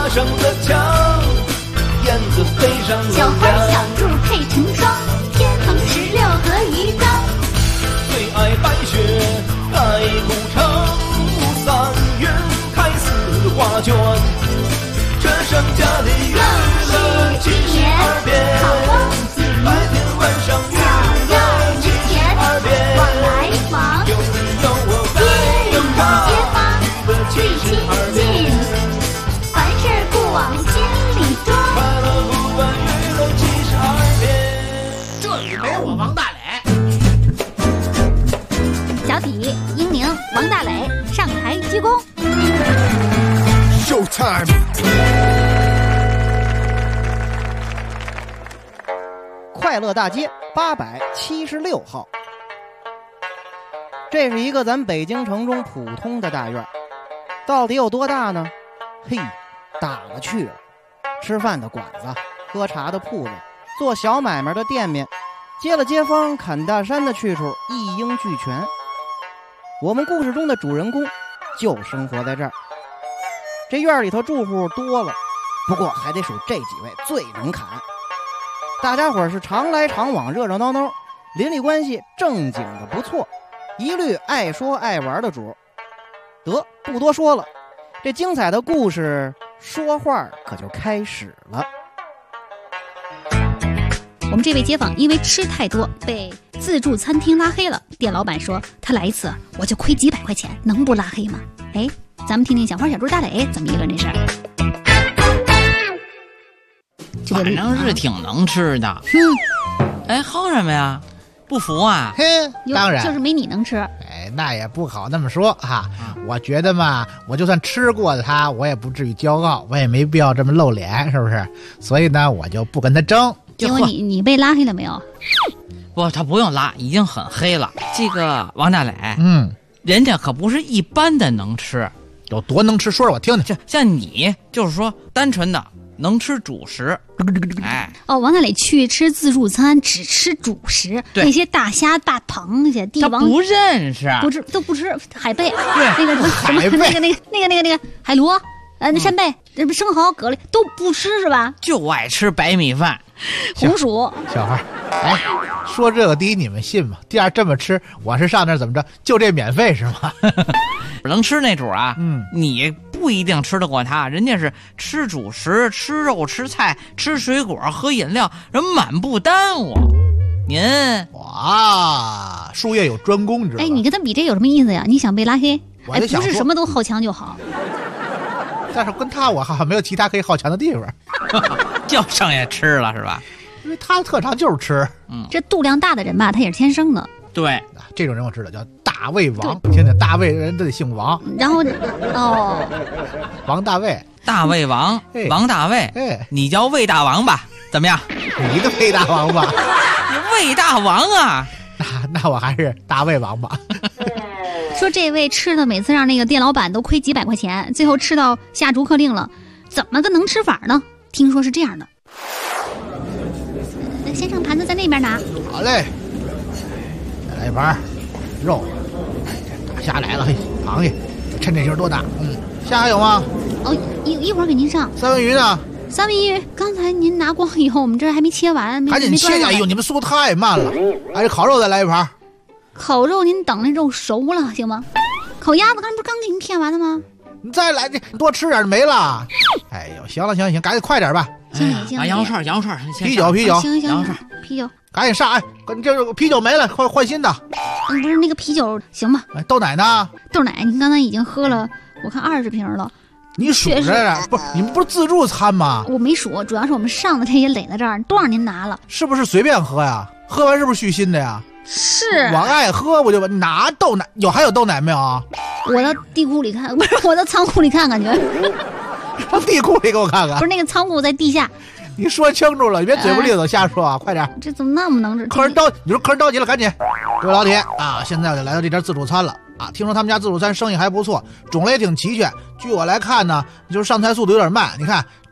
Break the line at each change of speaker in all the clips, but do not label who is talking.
爬上了墙，燕子飞上了
小花
梁。
小兔配成双，天蓬16和鱼缸。
最爱白雪盖古城，3月开4花卷。这盛家里圆了72遍，白天晚上圆了72遍。
往来忙，
有你有我
街里的街坊最亲
72
近，
遍。
凡事不往心里装。
快乐不管娱乐72遍。
这里没我王大磊。
小体、英宁、王大磊上台鞠躬。
Showtime！
快乐大街876号，这是一个咱北京城中普通的大院，到底有多大呢？嘿，大了去了！吃饭的馆子，喝茶的铺子，做小买卖的店面，接了街坊砍大山的去处，一应俱全。我们故事中的主人公就生活在这儿。这院里头住户多了，不过还得数这几位最能砍。大家伙是常来常往，热热闹闹，邻里关系正经的不错，一律爱说爱玩的主。得，不多说了，这精彩的故事说话可就开始了。
我们这位街坊因为吃太多被自助餐厅拉黑了，店老板说他来一次我就亏几百块钱，能不拉黑吗？哎，咱们听听小花小猪大磊怎么议论这事儿。
反正是挺能吃的。哎，哼什么呀？不服啊？
嘿，当然
就是没你能吃。
哎，那也不好那么说哈。我觉得嘛，我就算吃过它，我也不至于骄傲，我也没必要这么露脸，是不是？所以呢，我就不跟他争。
结果你被拉黑了没有？
不，他不用拉，已经很黑了。这个王大磊，人家可不是一般的能吃，
有多能吃，说说我听听。
像你就是说单纯的能吃主食。哎，
哦，王大磊去吃自助餐只吃主食，那些大虾、大螃蟹、帝王
他不认识，
都不吃海贝，
对，
那个什么
海贝
那个海螺，扇贝，生蚝、蛤蜊都不吃是吧？
就爱吃白米饭。
红薯。
小孩，哎，说这个第一你们信吗？第二这么吃，我是上那儿怎么着？就这免费是吗？
能吃那主啊，你不一定吃得过他，人家是吃主食、吃肉、吃菜、吃水果、喝饮料，人满不耽误。您
哇，术业有专攻，知道吧？
哎，你跟他比这有什么意思呀？你想被拉黑？
我就想
不是什么都好强就好。
但是跟他我好像没有其他可以好强的地方，
就剩下吃了是吧？
因为他的特长就是吃。
这肚量大的人吧，他也是天生的。
对，
这种人我知道，叫大胃王。听听，大胃人都得姓王。
然后，
王大卫，
大胃王，王大卫，你叫魏大王吧？怎么样？
你的魏大王吧？
魏大王啊！
那我还是大胃王吧。
说这位吃的每次让那个店老板都亏几百块钱，最后吃到下逐客令了，怎么个能吃法呢？听说是这样的。先生，盘子在那边拿。
好嘞，再来一盘肉。大虾来了，嘿，螃蟹，趁这劲儿多大？虾还有吗？
哦，一会儿给您上。
三文鱼呢？
三文鱼刚才您拿光以后，我们这儿还没切完，
赶紧切下。哎呦，你们速度太慢了。哎，这烤肉再来一盘。
烤肉您等那肉熟了行吗？烤鸭子刚给您片完了吗？
你再来，这多吃点没了。哎呦，行了，赶紧快点吧。
行，
羊肉串，
啤酒，
行，
羊肉串，
啤酒，
赶紧上！哎，这啤酒没了，快换新的。
不是那个啤酒行吧？
豆奶呢？
豆奶您刚才已经喝了，我看20瓶了。
你数着呢？不是，你们不是自助餐吗？
我没数，主要是我们上的这也垒在这儿，都让您拿了。
是不是随便喝呀？喝完是不是续新的呀？
是，
我爱喝，我就拿豆奶。还有豆奶没有啊？
我到地库里看，不是我到仓库里看，感觉。
上地库里给我看看。
不是那个仓库在地下。
你说清楚了，你别嘴不利索瞎说啊！快点。
这怎么那么能吃？
你说客人着急了，赶紧。各位老铁啊，现在我就来到这家自助餐了啊！听说他们家自助餐生意还不错，种类也挺齐全。据我来看呢，就是上菜速度有点慢。你看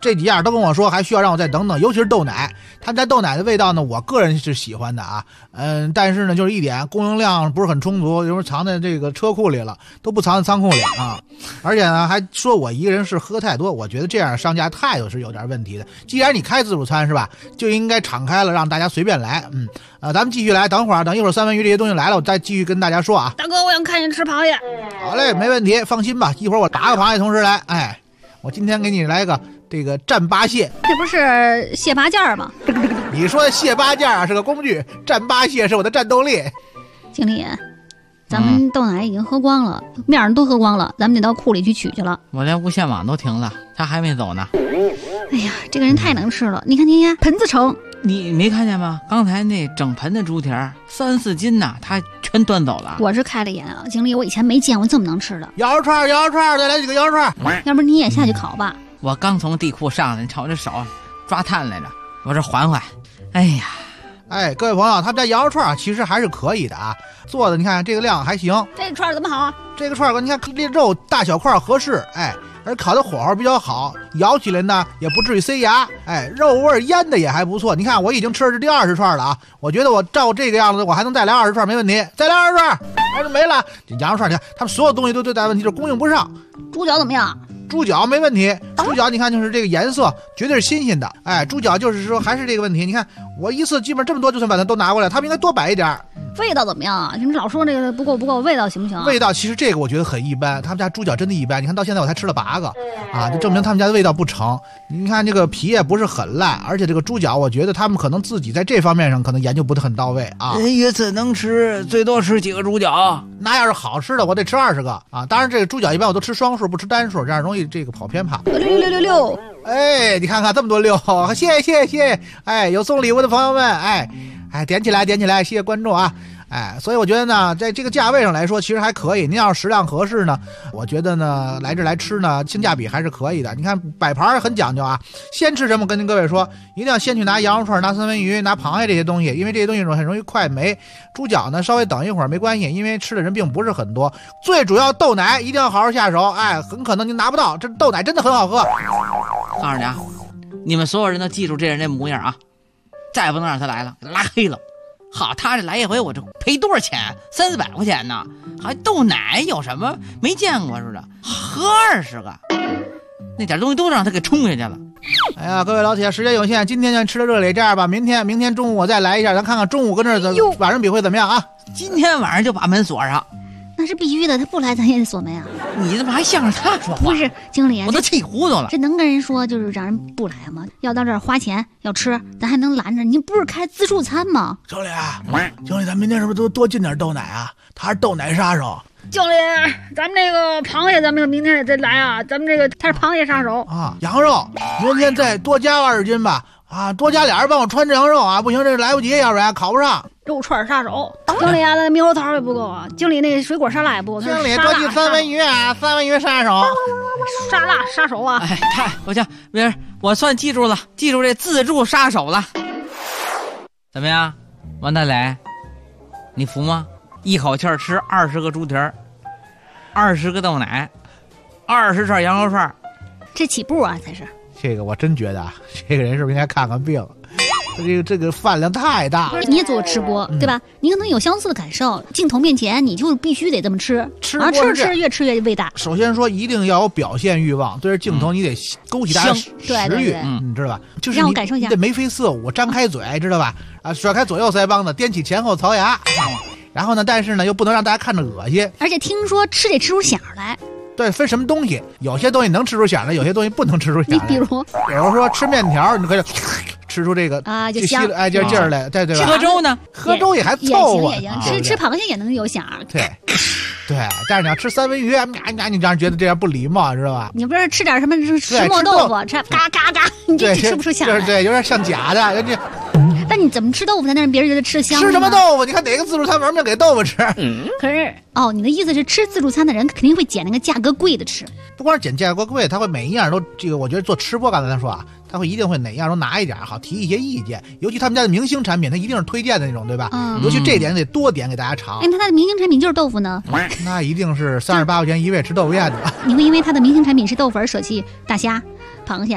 这几样都跟我说还需要让我再等等，尤其是豆奶，他们家豆奶的味道呢，我个人是喜欢的啊。但是呢，就是一点供应量不是很充足，有时候藏在这个车库里了，都不藏在仓库里啊。而且呢，还说我一个人是喝太多，我觉得这样商家态度是有点问题的。既然你开自助餐是吧，就应该敞开了，让大家随便来。咱们继续来，等一会儿三文鱼这些东西来了，我再继续跟大家说啊。
大哥，我想看见吃螃蟹。
好嘞，没问题，放心吧，一会儿我8个螃蟹同时来。哎，我今天给你来个这个蘸八蟹，
这不是蟹八件吗？
你说的蟹八件啊是个工具，蘸八蟹是我的战斗力。
经理，咱们豆奶已经喝光了，面儿都喝光了，咱们得到库里去取去了。
我连无线网都停了，他还没走呢。
哎呀，这个人太能吃了，你看盆子盛。
你没看见吗？刚才那整盆的猪蹄儿3、4斤呐，他全端走了。
我是开了眼啊，经理，我以前没见过这么能吃的。
羊肉串，再来几个羊肉串。
要不你也下去烤吧？
我刚从地库上来，你瞅我这手抓炭来着，我这缓缓。哎呀，
哎，各位朋友，他们家羊肉串其实还是可以的啊，做的你看这个量还行。
这个串怎么好啊？
这个串你看这肉大小块合适，哎，而烤的火候比较好，咬起来呢也不至于塞牙，哎，肉味腌的也还不错。你看我已经吃的是第20串了啊，我觉得我照这个样子，我还能再来20串没问题，再来20串，哎，就没了。这羊肉串你看，他们所有东西都最大问题就是供应不上。
猪脚怎么样？
猪脚没问题，猪脚你看就是这个颜色绝对是新鲜的，哎，猪脚就是说还是这个问题。你看我一次基本这么多就算把它都拿过来，他们应该多摆一点。
味道怎么样啊？你们老说这个不够，味道行不行啊？
味道其实这个我觉得很一般，他们家猪脚真的一般。你看到现在我才吃了8个啊，就证明他们家的味道不成。你看这个皮也不是很烂，而且这个猪脚我觉得他们可能自己在这方面上可能研究不是很到位啊。
一次能吃最多吃几个猪脚？
那要是好吃的我得吃20个啊。当然这个猪脚一般我都吃双数不吃单数，这样容易这个跑偏跑。
6。
哎，你看看这么多6，谢谢。哎，有送礼物的朋友们，哎，点起来，谢谢关注啊。哎，所以我觉得呢，在这个价位上来说，其实还可以。您要是食量合适呢，我觉得呢，来这来吃呢，性价比还是可以的。你看摆盘很讲究啊，先吃什么？跟您各位说，一定要先去拿羊肉串、拿三文鱼、拿螃蟹这些东西，因为这些东西很容易快没。猪脚呢，稍微等一会儿没关系，因为吃的人并不是很多。最主要豆奶一定要好好下手，哎，很可能您拿不到，这豆奶真的很好喝。
告诉你啊，你们所有人都记住这人这模样啊，再不能让他来了，拉黑了。好，他这来一回我这赔多少钱？300、400块钱呢？还豆奶有什么没见过似的？喝20个，那点东西都让他给冲下去了。
哎呀，各位老铁，时间有限，今天就吃到这里，这样吧，明天中午我再来一下，咱看看中午跟这晚上比会怎么样啊？
今天晚上就把门锁上。
那是必须的，他不来咱也得锁门啊。
你怎么还向着他说话？
不是经理，
我都气糊涂了。
这能跟人说就是让人不来吗？要到这儿花钱要吃，咱还能拦着？您不是开自助餐吗？
经理，咱明天是不是多进点豆奶啊？他是豆奶杀手。
经理，咱们这个螃蟹，咱们明天也得来啊。咱们这个他是螃蟹杀手
啊。羊肉，明天再多加20斤吧。啊，多加俩人帮我穿这羊肉啊！不行，这来不及，要不然烤不上。
肉串杀手，经理啊，那猕猴桃也不够啊。经理那水果沙拉也不够。
经理多进三文鱼啊，三文鱼杀手，
沙拉杀手啊！
哎，我讲，我算记住了，记住这自助杀手了。怎么样，王大磊，你服吗？一口气吃20个猪蹄儿，20个豆奶，20串羊肉串，
这起步啊才是。
这个我真觉得啊，这个人是不是应该看看病？这个饭量太大了。
你也做吃播，对吧？你可能有相似的感受。镜头面前，你就必须得这么吃，吃越吃越胃大。
首先说，一定要有表现欲望，对着镜头你得勾起大家食欲，你知道吧？就是
让我感受一下，
你得眉飞色舞，张开嘴，知道吧？啊，甩开左右腮帮子，掂起前后槽牙，然后呢，但是呢又不能让大家看着恶心。
而且听说吃得吃出响来。
对，分什么东西，有些东西能吃出响来，有些东西不能吃出响来。
你比如
说吃面条，你可以吃出这个
啊，就香，
哎劲儿来，对吧？
喝粥呢？
喝粥也还凑合，
也行。吃螃蟹也能有响。
对，但是你要吃三文鱼，你让人觉得这样不礼貌，知道吧？
你不是吃点什么石磨豆腐，吃嘎嘎嘎，你就吃不出响来。
对，有点像假的，人家。
但你怎么吃豆腐才能让别人觉得吃得香？
吃什么豆腐？你看哪个自助餐玩命给豆腐吃？
可是你的意思是吃自助餐的人肯定会捡那个价格贵的吃。
不光是捡价格贵，他会每一样都这个。我觉得做吃播，刚才他说啊，他会一定会哪样都拿一点，好提一些意见。尤其他们家的明星产品，他一定是推荐的那种，对吧？尤其这点得多点给大家尝。
那他的明星产品就是豆腐呢？
那一定是38块钱一位吃豆腐宴的。
你会因为他的明星产品是豆腐而舍弃大虾、螃蟹、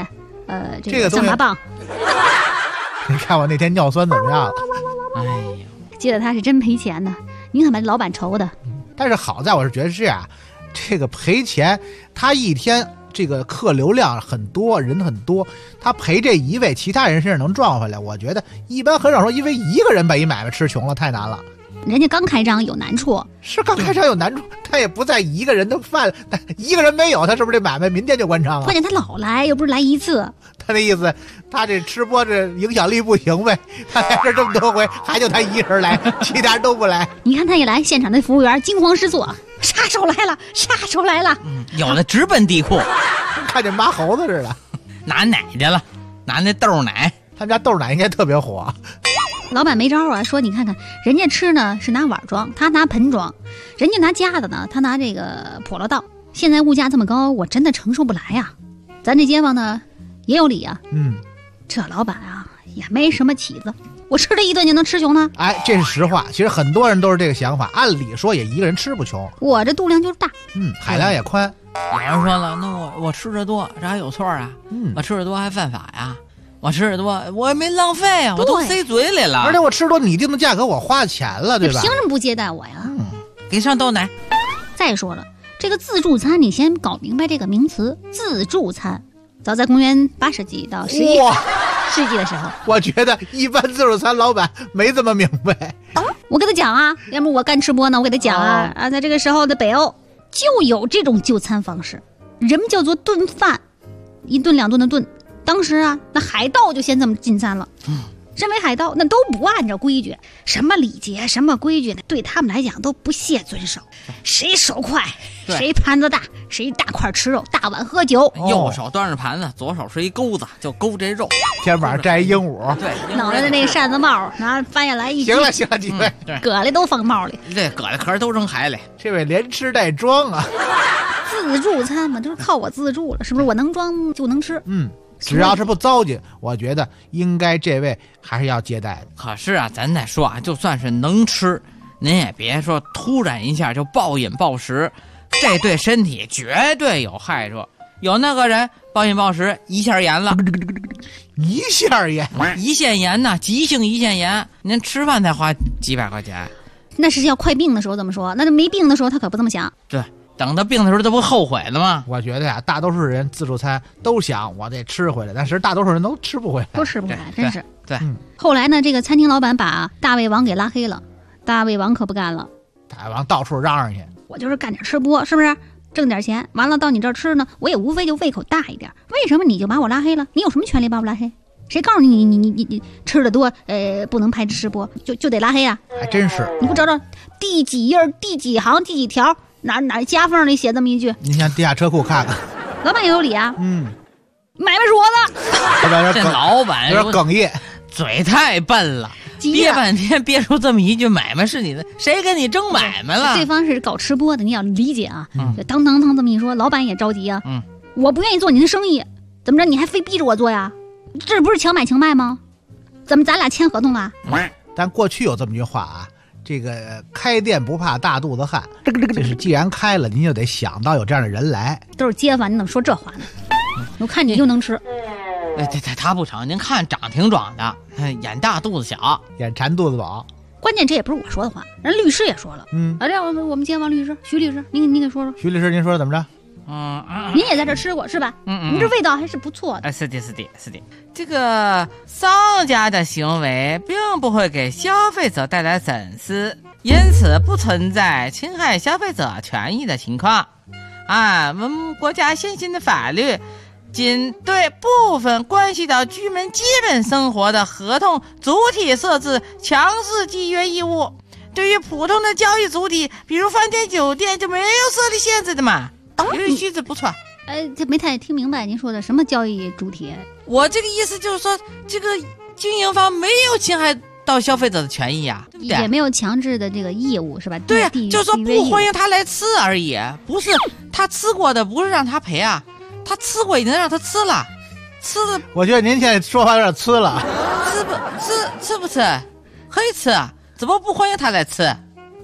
这个象拔蚌。
你看我那天尿酸怎么样了？
哎呀，
记得他是真赔钱呢，您看把老板愁的。
但是好在我是觉得是啊，这个赔钱，他一天这个客流量很多，人很多，他赔这一位，其他人身上能赚回来。我觉得一般很少说因为一个人把一买卖吃穷了，太难了。
人家刚开张有难处，
是刚开张有难处，他也不在一个人的饭，一个人没有，他是不是这买卖明天就关张啊？
关键他老来，又不是来一次。
他的意思，他这吃播这影响力不行呗，他来这么多回，还就他一人来，其他人都不来。
你看他一来，现场的服务员惊慌失措，杀手来了，杀手来了。
有的直奔地库，
看见麻猴子似的，
拿奶去了，拿那豆奶。
他们家豆奶应该特别火。
老板没招啊，说你看看人家吃呢是拿碗装，他拿盆装，人家拿夹子呢，他拿这个笸箩倒。现在物价这么高，我真的承受不来呀。咱这街坊呢也有理啊，这老板啊也没什么起子，我吃这一顿就能吃穷呢？
哎，这是实话。其实很多人都是这个想法，按理说也一个人吃不穷。
我这肚量就是大，
海量也宽。
有人说了，那我吃的多，这还有错啊？我吃的多还犯法呀？我吃的多，我也没浪费啊，我都塞嘴里了。
而且我吃多你定的价格，我花钱了，对吧？
凭什么不接待我呀？
给上豆奶。
再说了，这个自助餐，你先搞明白这个名词“自助餐”。早在公元8世纪到11世纪的时候，
我觉得一般自助餐老板没这么明白。
我给他讲啊，要不我干吃播呢，我给他讲啊，在这个时候的北欧就有这种就餐方式，人们叫做炖饭，一顿两顿的炖。当时啊，那海盗就先这么进餐了。身为海盗，那都不按照规矩，什么礼节，什么规矩，对他们来讲都不屑遵守。谁手快，谁盘子大，谁大块吃肉，大碗喝酒。
右手端着盘子，左手是一钩子，就勾这肉。
天晚上摘鹦鹉，
对，
脑袋的那个扇子帽，然后翻下来一
行了，几位，
蛤蜊都放帽里，
对，蛤蜊壳都扔海里。
这位连吃带装啊！
自助餐嘛，就是靠我自助了，是不是？我能装就能吃。
只要是不糟践，我觉得应该这位还是要接待的。
可是啊，咱得说啊，就算是能吃，您也别说突然一下就暴饮暴食，这对身体绝对有害处。有那个人暴饮暴食，胰腺炎了，
胰腺炎，
胰腺炎呐，急性胰腺炎，您吃饭才花几百块钱，
那是要快病的时候这么说，那就没病的时候他可不这么想。
对。等到病的时候，这不后悔了吗？
我觉得呀，大多数人自助餐都想我得吃回来，但是大多数人都吃不回来，
都吃不回来，真是。
对，
后来呢，这个餐厅老板把大胃王给拉黑了，大胃王可不干了，
大胃王到处嚷嚷去，我
就是干点吃播，是不是？挣点钱，完了到你这儿吃呢，我也无非就胃口大一点，为什么你就把我拉黑了？你有什么权利把我拉黑？谁告诉你吃的多，不能拍吃播，就得拉黑啊？
还真是，
你给我找找第几页、第几行、第几条。哪夹缝里写这么一句？
你向地下车库看看。
老板也有理啊。买卖是我
的。这老板
有点哽咽，
嘴太笨了，憋半天憋出这么一句买卖是你的，谁跟你争买卖了？
对方是搞吃播的，你要理解啊。当这么一说，老板也着急啊。我不愿意做你的生意，怎么着？你还非逼着我做呀？这不是强买强卖吗？怎么咱俩签合同了？
但过去有这么句话啊。这个开店不怕大肚子汗，就是既然开了，您就得想到有这样的人来。
都是街坊，你怎么说这话呢？我看你就能吃。
他不成，您看长挺壮的，眼大肚子小，
眼馋肚子饱。
关键这也不是我说的话，人律师也说了。这我们街坊律师徐律师，您给说说。
徐律师，您说怎么着？
您也在这吃过是吧？您这味道还是不错的。
是的。这个商家的行为并不会给消费者带来损失，因此不存在侵害消费者权益的情况。我们国家现行的法律仅对部分关系到居民基本生活的合同主体设置强制契约义务，对于普通的交易主体，比如饭店、酒店就没有设立限制的嘛。有点虚字不错。
这没太听明白您说的什么交易主体。
我这个意思就是说，这个经营方没有侵害到消费者的权益啊，
也没有强制的这个义务是吧？
对啊，就是说不欢迎他来吃而已，不是他吃过的不是让他赔啊，他吃过已经让他吃了，吃的。
我觉得您现在说话有点吃了。
吃不吃？可以吃，怎么不欢迎他来吃？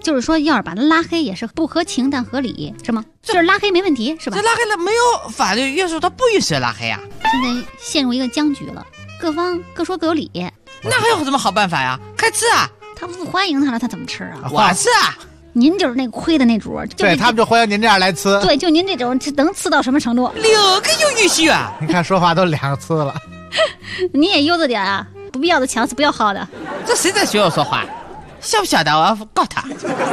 就是说，要是把他拉黑也是不合情但合理，是吗？就是拉黑没问题，是吧？
这拉黑了没有法律约束，他不允许拉黑啊。
现在陷入一个僵局了，各方各说各有理。
那还有什么好办法呀？开吃啊！
他不欢迎他了，他怎么吃啊？
我吃啊！
您就是那个亏的那主，
对他们就欢迎您这样来呲。
对，就您这种能呲到什么程度？
六个有允许啊！
你看说话都2个呲了。
你也悠着点啊！不必要的强是不要好的。
这谁在学我说话？晓不晓得我要告他？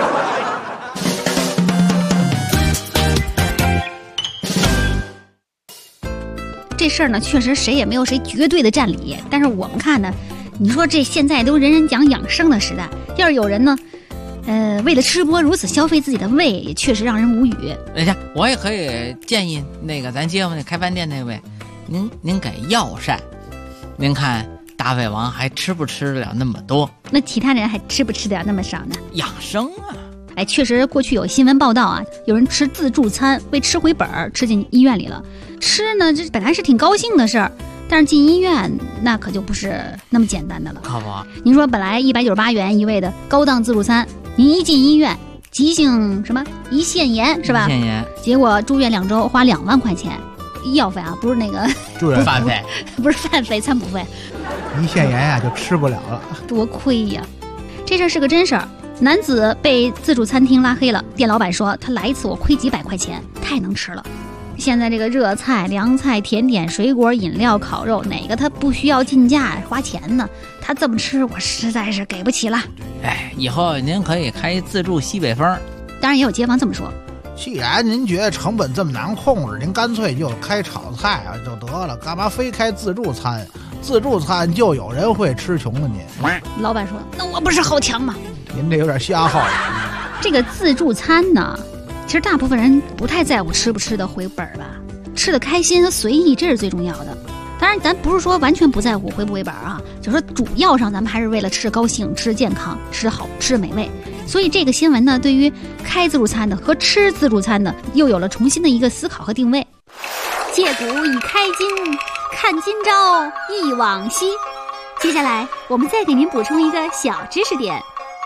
这事儿呢，确实谁也没有谁绝对的占理。但是我们看呢，你说这现在都人人讲养生的时代，要是有人呢，为了吃播如此消费自己的胃，也确实让人无语。
等一下，我也可以建议那个咱街坊那开饭店那位，您给药膳，您看大胃王还吃不吃得了那么多？
那其他人还吃不吃得了那么少呢？
养生啊！
哎，确实过去有新闻报道啊，有人吃自助餐，为吃回本儿吃进医院里了。吃呢，这本来是挺高兴的事儿，但是进医院那可就不是那么简单的了。
可不，
您说本来198元一位的高档自助餐，您一进医院，急性什么胰腺炎是吧？
胰腺炎，
结果住院2周花2万块钱，医药费啊，不是那个
住院
饭费，
不是饭费，餐补费，
胰腺炎呀就吃不了了，
多亏呀！这事儿是个真事儿。男子被自助餐厅拉黑了，店老板说他来一次我亏几百块钱，太能吃了。现在这个热菜、凉菜、甜点、水果、饮料、烤肉，哪个他不需要进价花钱呢？他这么吃，我实在是给不起了。
哎，以后您可以开自助西北风。
当然也有街坊这么说，
既然您觉得成本这么难控制，您干脆就开炒菜啊就得了，干嘛非开自助餐？自助餐就有人会吃穷的您。
老板说那我不是好强吗？
您这有点瞎耗。
这个自助餐呢，其实大部分人不太在乎吃不吃的回本吧，吃的开心和随意，这是最重要的。当然咱不是说完全不在乎回不回本啊，就说主要上咱们还是为了吃高兴、吃健康、吃好、吃美味。所以这个新闻呢，对于开自助餐的和吃自助餐的又有了重新的一个思考和定位。借古已开今，看今朝忆往昔。接下来我们再给您补充一个小知识点。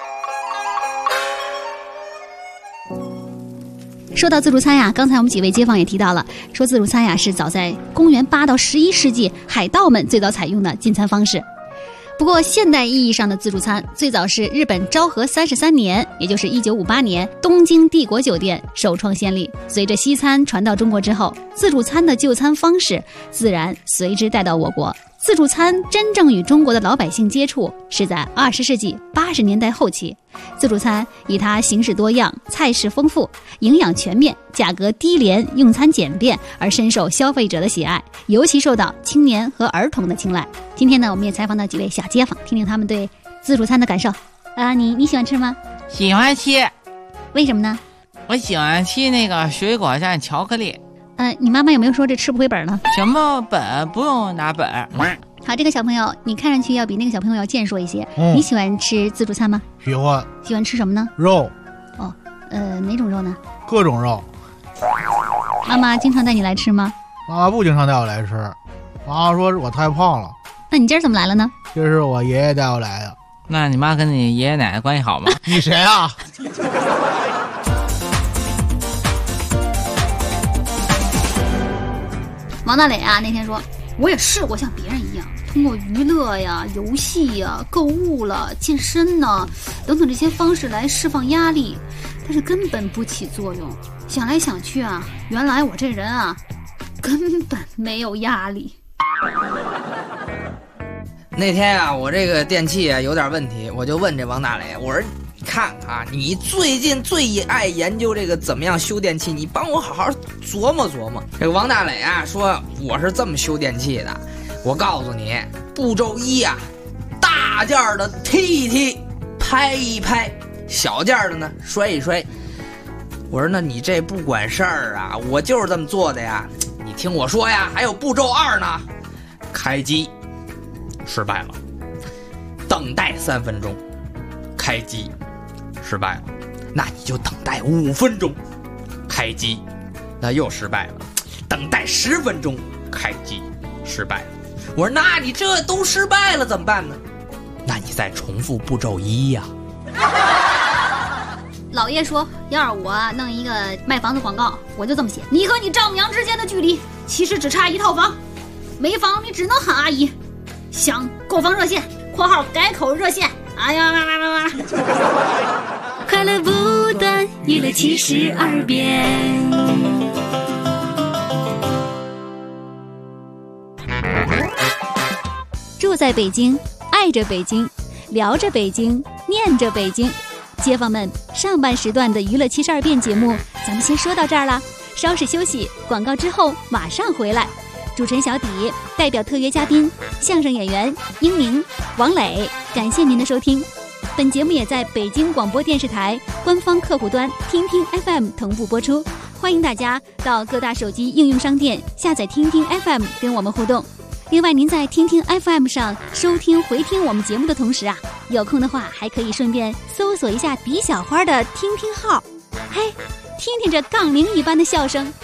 说到自助餐呀，刚才我们几位街坊也提到了，说自助餐呀是早在公元8到11世纪海盗们最早采用的进餐方式。不过现代意义上的自助餐最早是日本昭和33年，也就是1958年，东京帝国酒店首创先例。随着西餐传到中国之后，自助餐的就餐方式自然随之带到我国。自助餐真正与中国的老百姓接触是在20世纪80年代后期。自助餐以它形式多样、菜式丰富、营养全面、价格低廉、用餐简便而深受消费者的喜爱，尤其受到青年和儿童的青睐。今天呢，我们也采访到几位小街坊，听听他们对自助餐的感受。你喜欢吃吗？
喜欢吃。
为什么呢？
我喜欢吃那个水果蘸巧克力。
你妈妈有没有说这吃不回本呢？
什么本不用拿本。
好，这个小朋友你看上去要比那个小朋友要健硕一些。你喜欢吃自助餐吗？
喜欢。
喜欢吃什么呢？
肉。
哦，哪种肉呢？
各种肉。
妈妈经常带你来吃吗？
妈妈不经常带我来吃，妈妈说我太胖了。
那你今儿怎么来了呢？
这是我爷爷带我来的。
那你妈跟你爷爷奶奶关系好吗？
你谁啊？
王大磊啊，那天说我也试过像别人一样，通过娱乐呀、游戏呀、购物了、健身呢等等这些方式来释放压力，但是根本不起作用。想来想去啊，原来我这人啊根本没有压力。
那天啊，我这个电器啊有点问题，我就问这王大磊，我说看啊，你最近最爱研究这个怎么样修电器，你帮我好好琢磨琢磨。这个王大磊啊说我是这么修电器的，我告诉你，步骤1啊，大件的踢一踢，拍一拍，小件的呢摔一摔。我说那你这不管事儿啊，我就是这么做的呀。你听我说呀，还有步骤2呢，开机失败了，等待3分钟，开机失败了，那你就等待5分钟，开机，那又失败了，等待10分钟，开机失败了。我说那你这都失败了怎么办呢？那你再重复步骤1呀。
老爷说，要是我弄一个卖房子广告，我就这么写：你和你丈母娘之间的距离，其实只差一套房，没房你只能喊阿姨。想购房热线（括号改口热线）。哎呀，
快乐不断，娱乐72变。
住在北京，爱着北京，聊着北京，念着北京。街坊们，上半时段的娱乐72变节目，咱们先说到这儿了，稍事休息，广告之后马上回来。主持人小底代表特约嘉宾相声演员英明、王磊，感谢您的收听。本节目也在北京广播电视台官方客户端听听 FM 同步播出，欢迎大家到各大手机应用商店下载听听 FM 跟我们互动。另外，您在听听 FM 上收听回听我们节目的同时啊，有空的话还可以顺便搜索一下比小花的听听号，嘿，听听这杠铃一般的笑声。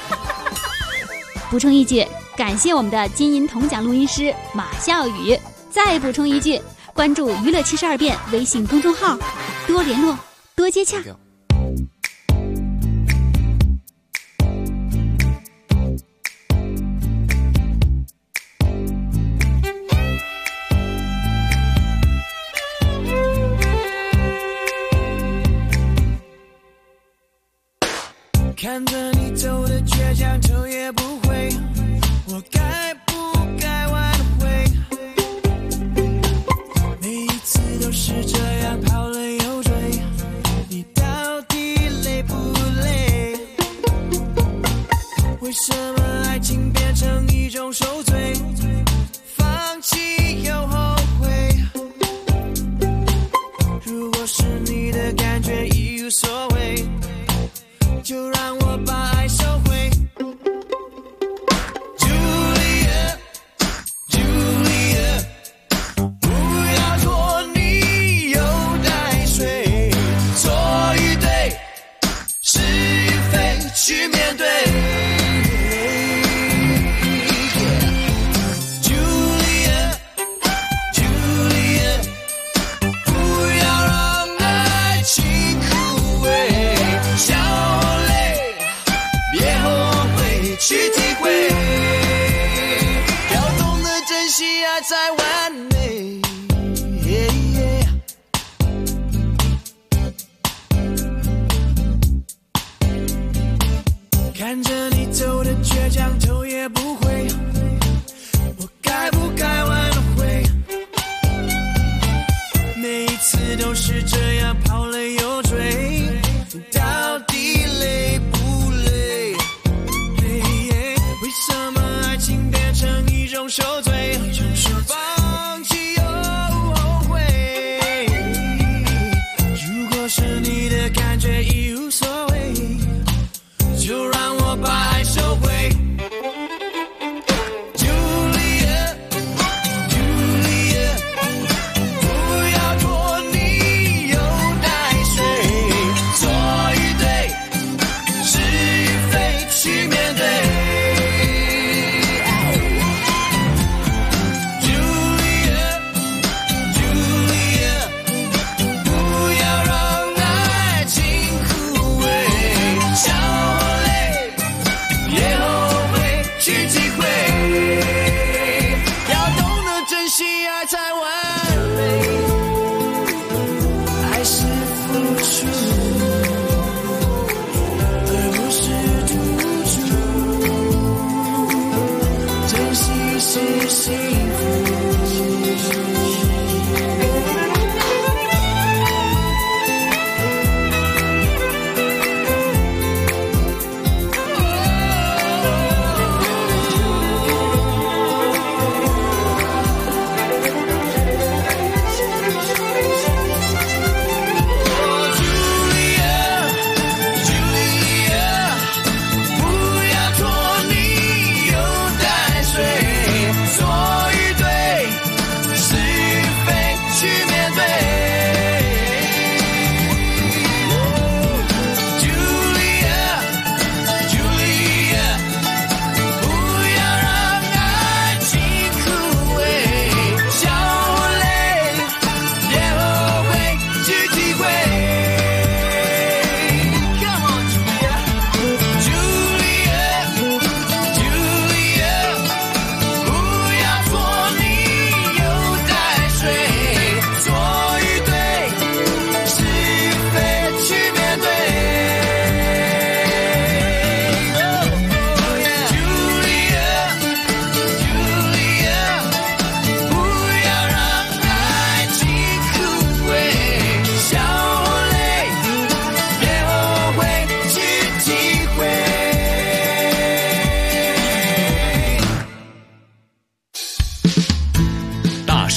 补充一句，感谢我们的金银铜奖录音师马笑宇。再补充一句，关注娱乐72变微信公众号，多联络，多接洽。
看着你走的倔强，头也不回，我该不该挽回？每一次都是这样跑了又追，你到底累不累？为什么爱情变成一种受罪？放弃又后悔。如果是你的感觉已无所谓，就让我把爱收回。 Julia Julia， 不要拖泥又带水，错与对，是与非，去面对。Julia Julia， 不要让爱情枯萎，笑去体会，要懂得珍惜爱才完美。看着你走的倔强，头也不回，我该不该挽回？每一次都是这样跑了又追，到底累不累？为什么爱情变成一种受罪？放弃又后悔。如果是你的感觉已无所谓，就让我把爱收回。Julia Julia， 不要拖泥又带水，错与对，是与非，去面对。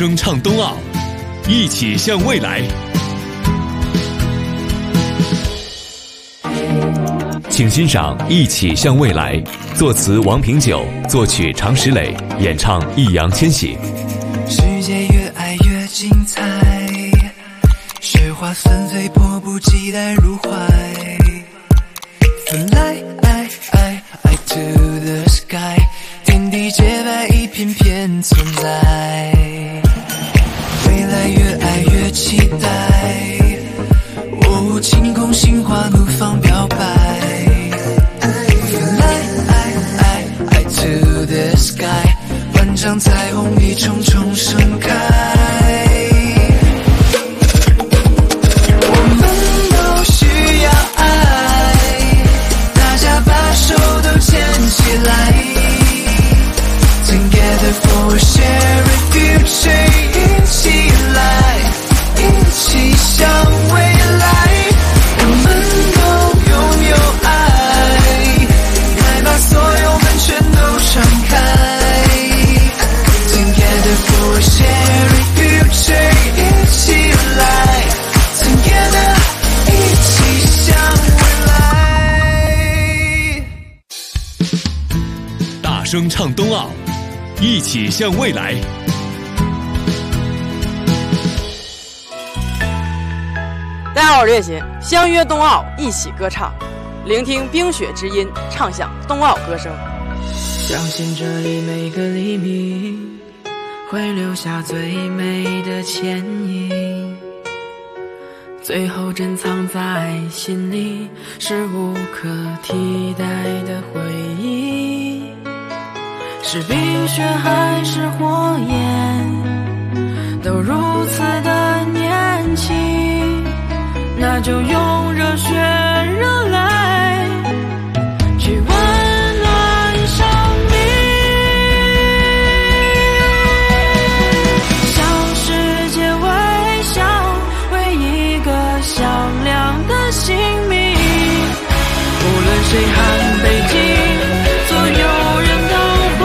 声唱冬奥，一起向未来。请欣赏《一起向未来》，作词王平久，作曲常石磊，演唱易烊千玺。
世界越爱越精彩，雪花纷飞，迫不及待入怀。Fly to the sky， 天地洁白，一片片存在。未来越爱越期待，晴空心花怒放表白。Fly to the sky， 万丈彩虹一重重盛开。我们都需要爱，大家把手都牵起来。Together for a shared future， 一起来，一起向未来。我们都拥有爱，来把所有门全都敞开。Together for a shared future， 一起来 ，Together 一起向未来。
大声唱冬奥，一起向未来。
大家好，我是叶琴，相约冬奥，一起歌唱，聆听冰雪之音，唱响冬奥歌声。
相信这里每个黎明会留下最美的倩影，最后珍藏在心里，是无可替代的回忆。是冰雪还是火焰，都如此的年轻，那就用热血热泪去温暖生命，向世界微笑，为一个响亮的姓名。无论谁喊北京，所有人都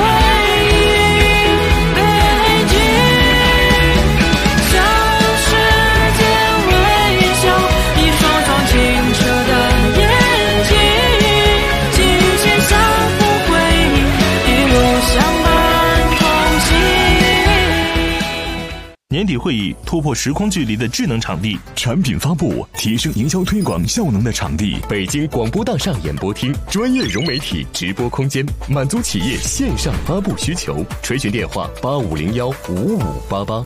年底会议突破时空距离的智能场地，产品发布提升营销推广效能的场地，
北京广播大厦演播厅，专业融媒体直播空间，满足企业线上发布需求。垂询电话85015588。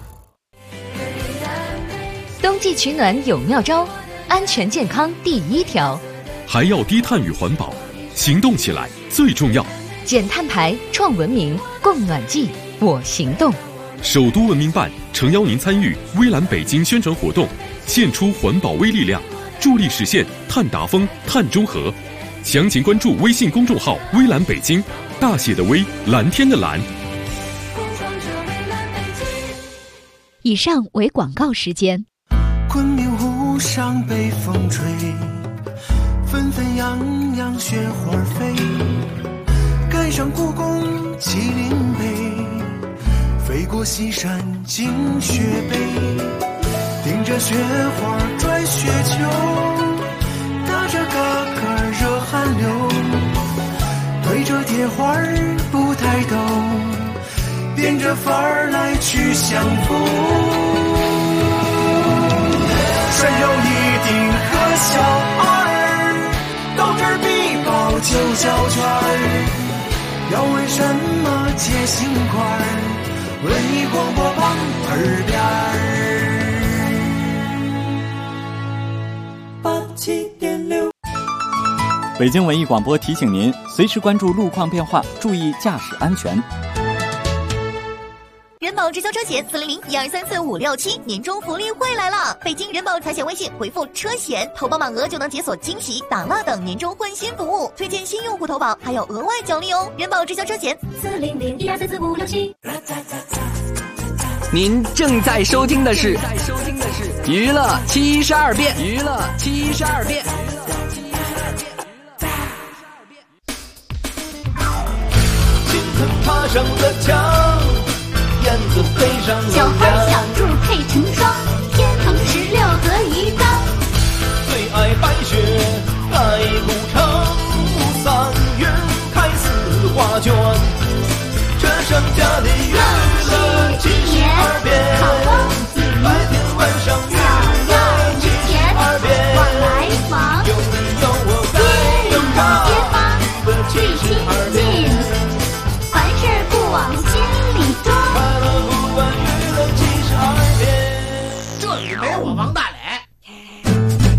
冬季取暖有妙招，安全健康第一条，
还要低碳与环保，行动起来最重要。
减碳排，创文明，供暖季，我行动。
首都文明办诚邀您参与微蓝北京宣传活动，献出环保微力量，助力实现碳达峰、碳中和。详情关注微信公众号微蓝北京，大写的微，蓝天的蓝。
以上为广告时间。
昆明湖上北风吹，纷纷扬扬雪花飞，赶上故宫麒麟碑，飞过西山进雪北，顶着雪花拽雪球，打着嘎嘎热汗流，对着铁花不抬头，变着法儿来去相逢。山有一定和小二，斗智必报九小圈，要问什么解心块，文艺广播旁耳边87.6。
北京文艺广播提醒您，随时关注路况变化，注意驾驶安全。
人保直销车险400-1234-567年终福利会来了！北京人保财险微信回复车险，投保满额就能解锁惊喜、打蜡等年终换新服务，推荐新用户投保还有额外奖励哦！人保直销车险400-1234-567。
您正在收听的是娱乐72变，娱乐72变。
爬上了墙，眼子配上
小花小
羊，
猪配成双，天蓬16和鱼缸。
最爱白雪，爱古城，3月开4画卷，这剩下的娱乐72变，白天晚上娱乐72变，有你有我在有他的72变，
凡事不往心里装。
快乐不管娱乐72变，这里没我王大磊。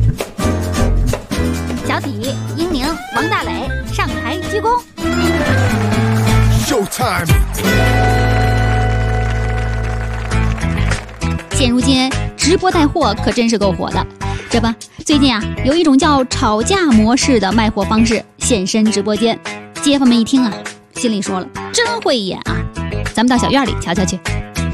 小体、英宁、王大磊上台鞠躬。
Showtime。
现如今直播带货可真是够火的，这不，最近啊有一种叫吵架模式的卖货方式现身直播间，街坊们一听啊，心里说了，真会演啊！咱们到小院里瞧瞧去。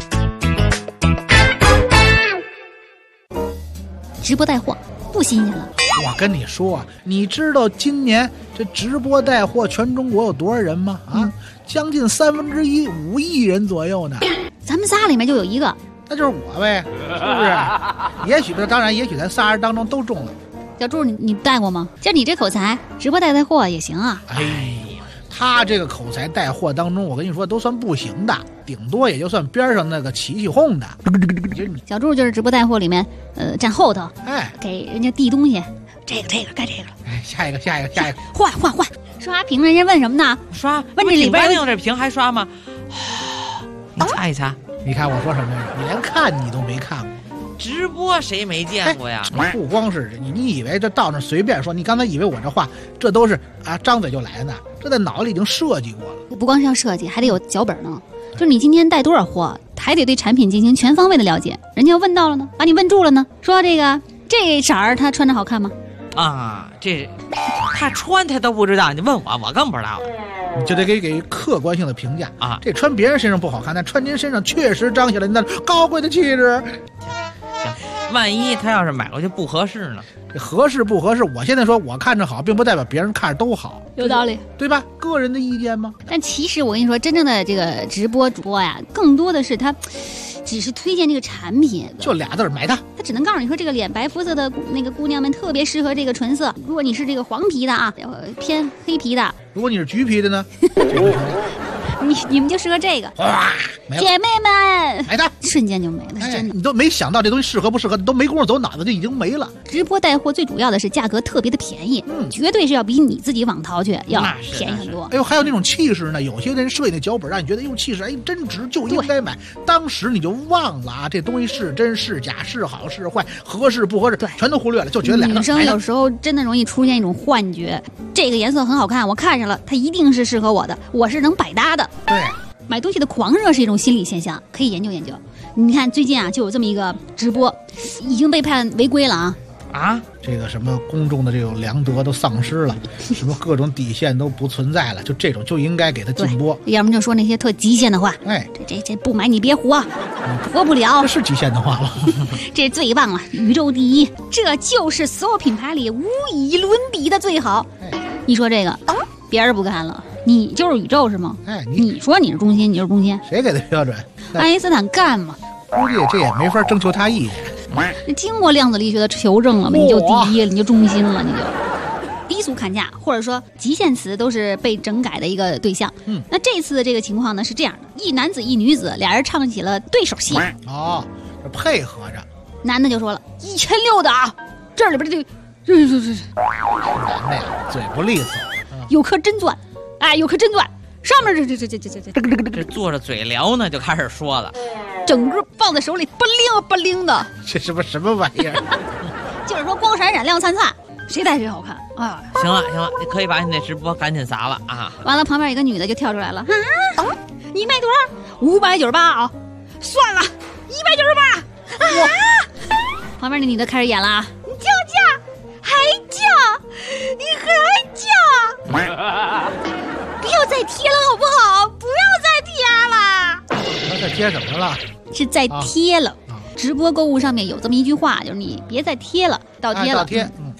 直播带货不新鲜了。
我跟你说，你知道今年这直播带货全中国有多少人吗？啊，将近1/3，5亿人左右呢。
咱们仨里面就有一个，
那就是我呗，是不是？也许当然，也许咱仨人当中都中了。
小柱，你带过吗？就你这口才，直播带货也行啊。
哎，他这个口才带货当中，我跟你说都算不行的，顶多也就算边上那个起哄的。
小柱就是直播带货里面，站后头，
哎，
给人家递东西，这个该这个了。
哎，下一个，
换，刷屏，人家问什么呢？
刷，
问这里边
用这屏还刷吗？你擦一擦。
你看我说什么呀？你连看你都没看过。
直播谁没见过呀？
不光是你以为这到那随便说，你刚才以为我这话这都是啊张嘴就来的呢？这在脑子里已经设计过了。
不光是要设计，还得有脚本呢。就是你今天带多少货，还得对产品进行全方位的了解。人家要问到了呢，把你问住了呢，说这色儿他穿着好看吗？
啊，这他穿他都不知道，你问我更不知道。
你就得给客观性的评价
啊，
这穿别人身上不好看，但穿您身上确实彰显了您那高贵的气质。
行，万一他要是买过去不合适呢？
这合适不合适，我现在说我看着好，并不代表别人看着都好，
有道理，
对吧？个人的意见吗？
但其实我跟你说，真正的这个直播主播呀，更多的是他只是推荐这个产品，
就俩字儿买它。
他只能告诉你说，这个脸白肤色的那个姑娘们特别适合这个纯色。如果你是这个黄皮的啊，偏黑皮的，
如果你是橘皮的呢，
你们就适合这个。
哇，
姐妹们，
买它，
瞬间就没了，是真的。
你都没想到这东西适合不适合，都没工夫走脑子就已经没了。
直播带货最主要的是价格特别的便宜，绝对是要比你自己网淘去要便宜很多。
哎呦，还有那种气势呢，有些人设计那脚本让你觉得气势，哎，真值就应该买。当时你就忘了啊，这东西是真是假，是好是坏，合适不合适，全都忽略了，就觉得俩
女生有时候真的容易出现一种幻觉，这个颜色很好看，我看上了，它一定是适合我的，我是能百搭的。
对。
买东西的狂热是一种心理现象，可以研究研究。你看最近啊，就有这么一个直播，已经被判违规了啊！
这个什么公众的这种良德都丧失了，什么各种底线都不存在了，就这种就应该给他禁播，
要么就说那些特极限的话。
哎，
这不买你别活，活不了。
这是极限的话吗？
这最棒了，宇宙第一，这就是所有品牌里无以伦比的最好。你说这个，别人不干了。你就是宇宙是吗？
哎，
你说你是中心，你就是中心，
谁给的标准？
爱因斯坦干嘛？
估计这也没法征求他意见。
你经过量子力学的求证了吗？你就第一了，你就中心了，你就低俗砍价，或者说极限词都是被整改的一个对象。那这次的这个情况呢是这样的：一男子一女子，俩人唱起了对手戏。
哦，这配合着。
男的就说了：1600的啊，这里边这
男的呀，嘴不利索，
有颗真钻。哎，有颗真钻，上面
这坐着嘴聊呢，就开始说了，
整个放在手里不灵不灵的，
这是什么玩意儿？
就是说光闪闪亮灿灿，谁戴谁好看啊！
行了，你可以把你那直播赶紧砸了啊！
完了，旁边一个女的就跳出来了，你卖多少？598啊！算了，198啊！旁边那女的开始演了啊！你叫价，还叫，你还叫！不要再贴了好不好？不要再贴了！
那再贴什么了？
是再贴了。直播购物上面有这么一句话，就是你别再贴了，倒贴了。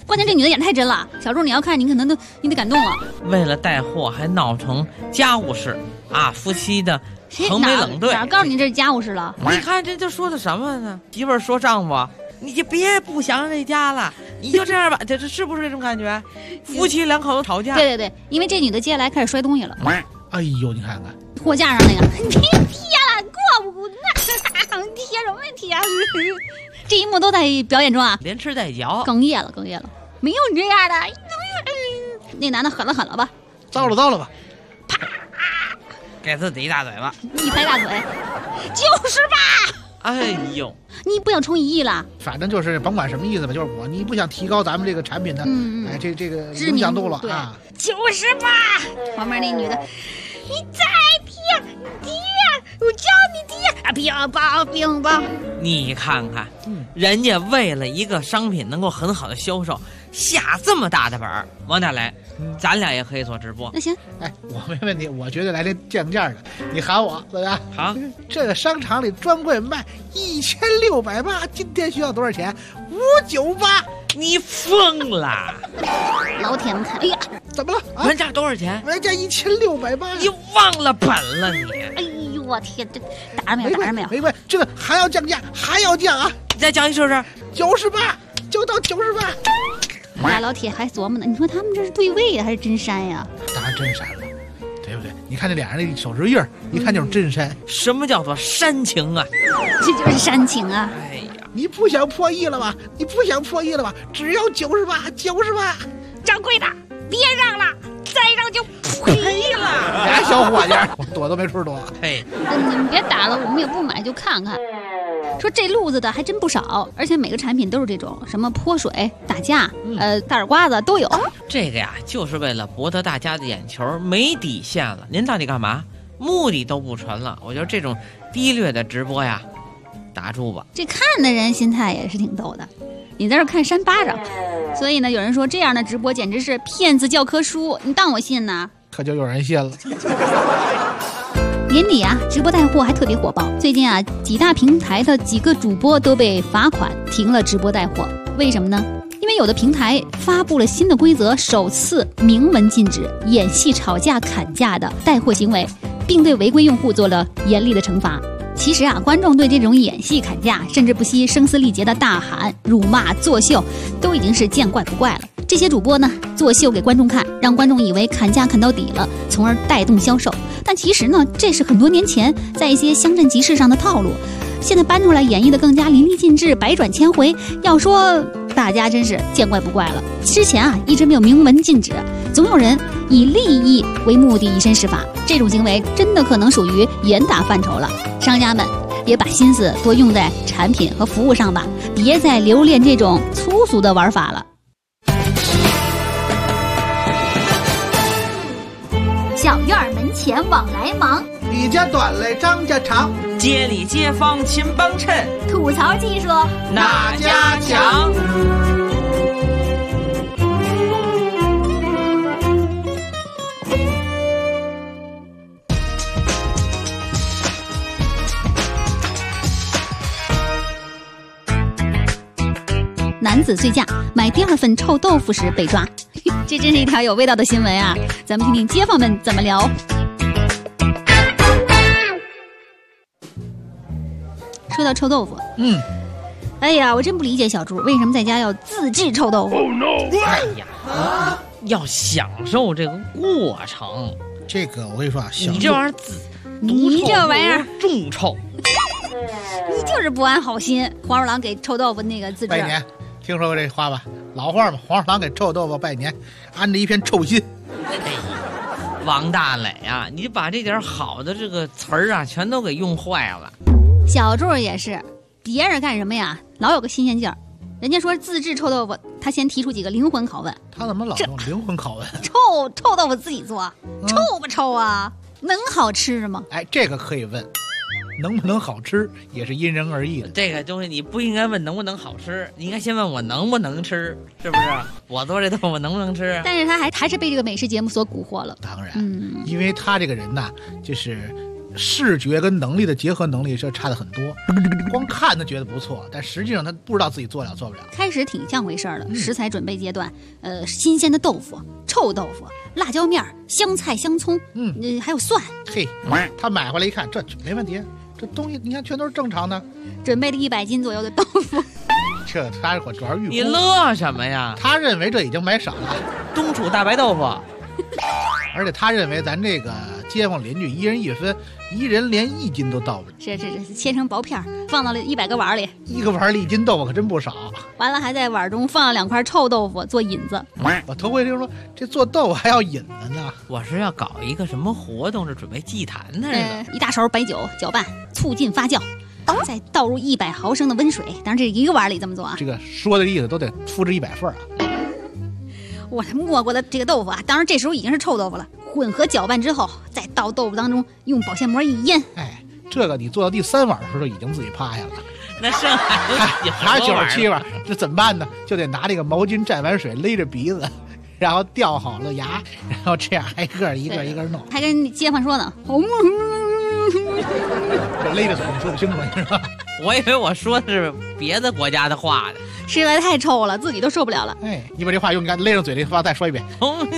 关键这女的演太真了，小柱你要看你可能你得感动了。
为了带货还闹成家务事啊，夫妻的横眉冷对。
哪告诉你这是家务事了？
你看这说的什么呢？媳妇儿说丈夫，你就别不想这家了，你就这样吧，这是不是这种感觉？夫妻两口子吵架。
对，因为这女的接下来开始摔东西了。
哎呦，你看看
货架上那个，贴了，过不那贴什么贴啊？这一幕都在表演中啊，
连吃带嚼，
哽咽了，没有这样的。那男的狠了吧？
糟了吧？
啪，给自己一大嘴巴，
一拍大腿，90吧。
哎呦，
你不想充1亿了？
反正就是甭管什么意思吧，就是你不想提高咱们这个产品的，这个影响度了啊。
90吧。旁边那女的，你再贴，我叫你贴啊，冰吧。
你看看，人家为了一个商品能够很好的销售，下这么大的本儿。王大雷，咱俩也可以做直播。
那行，
我没问题，我绝对来这降价的。你喊我怎么样？
好，
这个商场里专柜卖1680，今天需要多少钱？598。
你疯了！
老铁们看，哎呀，
怎么了？
原价多少钱？
原价1680。
你忘了本了你？
哎呦我天，这打着没有？
没关系，这个还要降价，还要降啊！
你再降一试试
，98，就到98。
俩老铁还琢磨呢，你说他们这是对位呀，还是真山呀？
当然真山了，对不对？你看这俩人的手指印一看就是真山。
什么叫做煽情啊？
这就是煽情啊！
哎呀，
你不想破亿了吧？只要98，
掌柜的，别让了，再让就赔了。
俩小伙计，我躲都没处躲。
嘿，
你们别打了，我们也不买，就看看。说这路子的还真不少，而且每个产品都是这种什么泼水、打架、大耳刮子都有。
这个呀，就是为了博得大家的眼球，没底线了。您到底干嘛？目的都不纯了。我觉得这种低劣的直播呀，打住吧。
这看的人心态也是挺逗的，你在这看扇巴掌。所以呢，有人说这样的直播简直是骗子教科书，你当我信呢？
可就有人信了。
年底啊，直播带货还特别火爆。最近啊，几大平台的几个主播都被罚款停了直播带货。为什么呢？因为有的平台发布了新的规则，首次明文禁止演戏吵架砍价的带货行为，并对违规用户做了严厉的惩罚。其实啊，观众对这种演戏砍价，甚至不惜声嘶力竭的大喊、辱骂、作秀，都已经是见怪不怪了。这些主播呢，作秀给观众看，让观众以为砍价砍到底了，从而带动销售。但其实呢，这是很多年前在一些乡镇集市上的套路，现在搬出来演绎的更加淋漓尽致、百转千回。要说大家真是见怪不怪了。之前啊，一直没有明文禁止，总有人以利益为目的以身试法，这种行为真的可能属于严打范畴了。商家们也把心思多用在产品和服务上吧，别再留恋这种粗俗的玩法了。
小院门前往来忙，
李家短来张家长，
街里街坊亲帮衬，
吐槽技术
哪家强？
男子醉驾买第2份臭豆腐时被抓，这真是一条有味道的新闻啊！咱们听听街坊们怎么聊。说到臭豆腐，哎呀，我真不理解小猪为什么在家要自制臭豆腐。
Oh no！ 哎呀，要享受这个过程。
这个我跟你说啊，
你这玩意儿
你这玩意儿
重臭，
你就是不安好心。黄鼠狼给臭豆腐那个自制
拜年。听说过这话吧？老话嘛，黄鼠狼给臭豆腐拜年，安着一片臭心。
王大磊啊，你把这点好的这个词儿啊，全都给用坏了。
小柱也是，别人干什么呀，老有个新鲜劲儿。人家说自制臭豆腐，他先提出几个灵魂拷问。
他怎么老用灵魂拷问？
臭豆腐自己做，臭不臭啊？能好吃吗？
哎，这个可以问。能不能好吃也是因人而异的。
这个东西你不应该问能不能好吃，你应该先问我能不能吃，是不是？我做这豆腐能不能吃？
但是他还是被这个美食节目所蛊惑了。
当然，因为他这个人呐，就是视觉跟能力的结合能力是差的很多。光看他觉得不错，但实际上他不知道自己做了做不了。
开始挺像回事儿的，食材准备阶段，新鲜的豆腐、臭豆腐、辣椒面、香菜、香葱，还有蒜。
嘿，他买回来一看，这没问题，这东西你看全都是正常的。
准备了100斤左右的豆腐。
这他主要是预估。
你乐什么呀？
他认为这已经买少了，
冬储大白豆腐。
而且他认为咱这个街坊邻居一人1分，一人连1斤都到不了。
是切成薄片，放到了100个碗里，
一个碗里1斤豆腐可真不少。
完了还在碗中放了2块臭豆腐做引子。
我头回听说这做豆腐还要引子呢。
我是要搞一个什么活动，是准备祭坛的似的。
一大勺白酒搅拌，促进发酵。再倒入100毫升的温水，当然这一个碗里这么做啊。
这个说的意思都得复制100份啊。
我摸过的这个豆腐啊，当然这时候已经是臭豆腐了。混合搅拌之后，再倒豆腐当中，用保鲜膜一腌。
哎，这个你做到第3碗的时候已经自己趴下了。
那剩
还有97碗，这怎么办呢？就得拿这个毛巾蘸完水勒着鼻子，然后吊好了牙，然后这样挨个一个弄。
还跟街坊说呢，
这勒着嘴你说不清楚，你知道吗？
我以为我说的是别的国家的话呢。
实在太臭了，自己都受不了了。
哎，你把这话用勒上嘴这话再说一遍。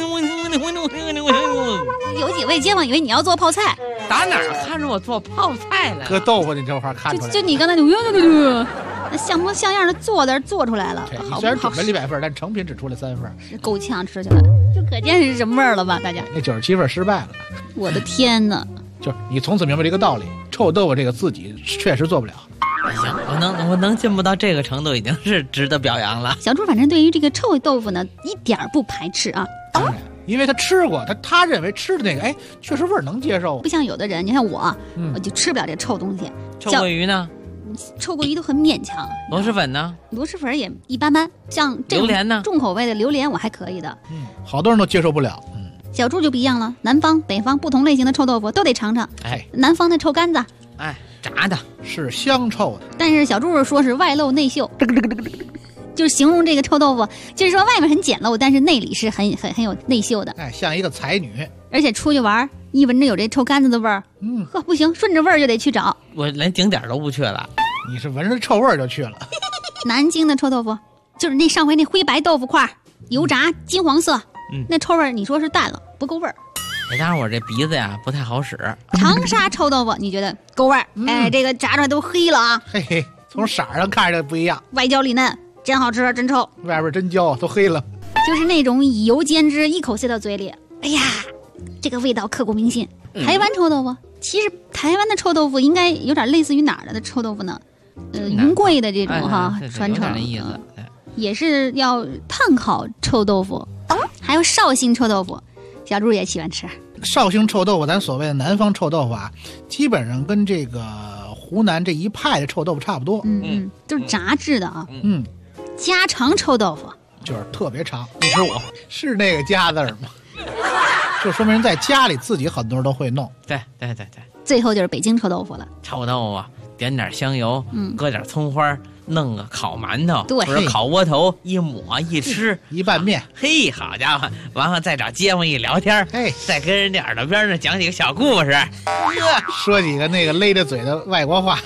有几位街坊以为你要做泡菜，
打哪儿看着我做泡菜了？
搁豆腐你这话看出来。
就你刚才那像模像样的做出来了。
虽然准备100份，但成品只出来3份，
够呛吃起来，就可见是什么味儿了吧？大家
那97份失败了。
我的天哪！
就是你从此明白这个道理，臭豆腐这个自己确实做不了。
行，我能进步到这个程度，已经是值得表扬了。
小猪反正对于这个臭豆腐呢，一点不排斥啊。
当然，因为他吃过，他认为吃的那个，哎，确实味儿能接受。
不像有的人，你看我就吃不了这臭东西。
臭鳜鱼呢？
臭鳜鱼都很勉强。
螺蛳粉呢？
螺蛳粉也一般般。像这种
榴莲呢？
重口味的榴莲我还可以的。
好多人都接受不了。
小猪就不一样了，南方、北方不同类型的臭豆腐都得尝尝。
哎，
南方的臭干子，
哎，炸的
是香臭的。
但是小猪说是外露内秀，就是形容这个臭豆腐，就是说外面很简陋，但是内里是很有内秀的。
哎，像一个才女。
而且出去玩，一闻着有这臭干子的味儿，呵，不行，顺着味儿就得去找。
我连景点都不去了，
你是闻着臭味儿就去了。
南京的臭豆腐，就是那上回那灰白豆腐块，油炸金黄色。那臭味你说是淡了，不够味儿。
当然我这鼻子呀不太好使。
长沙臭豆腐你觉得够味儿？哎，这个炸出来都黑了啊！
嘿嘿，从色上看着不一样，
外焦里嫩，真好吃，真臭。
外边真焦，都黑了。
就是那种以油煎汁，一口塞到嘴里，哎呀，这个味道刻骨铭心。台湾臭豆腐，其实台湾的臭豆腐应该有点类似于哪儿的臭豆腐呢？云贵的这种传承，也是要炭烤臭豆腐。还有绍兴臭豆腐，小猪也喜欢吃。
绍兴臭豆腐，咱所谓的南方臭豆腐啊，基本上跟这个湖南这一派的臭豆腐差不多。就是
炸制的啊。家常臭豆腐
就是特别长。你吃我是那个家字吗？就说明人在家里自己很多人都会弄。
对。
最后就是北京臭豆腐了。
臭豆腐点点香油，搁点葱花，弄个烤馒头，
对，
或者烤窝头，一抹一吃，
一拌面。
嘿，好家伙！完了再找街坊一聊天，再跟人家耳朵边上讲几个小故事，
说几个那个勒着嘴的外国话。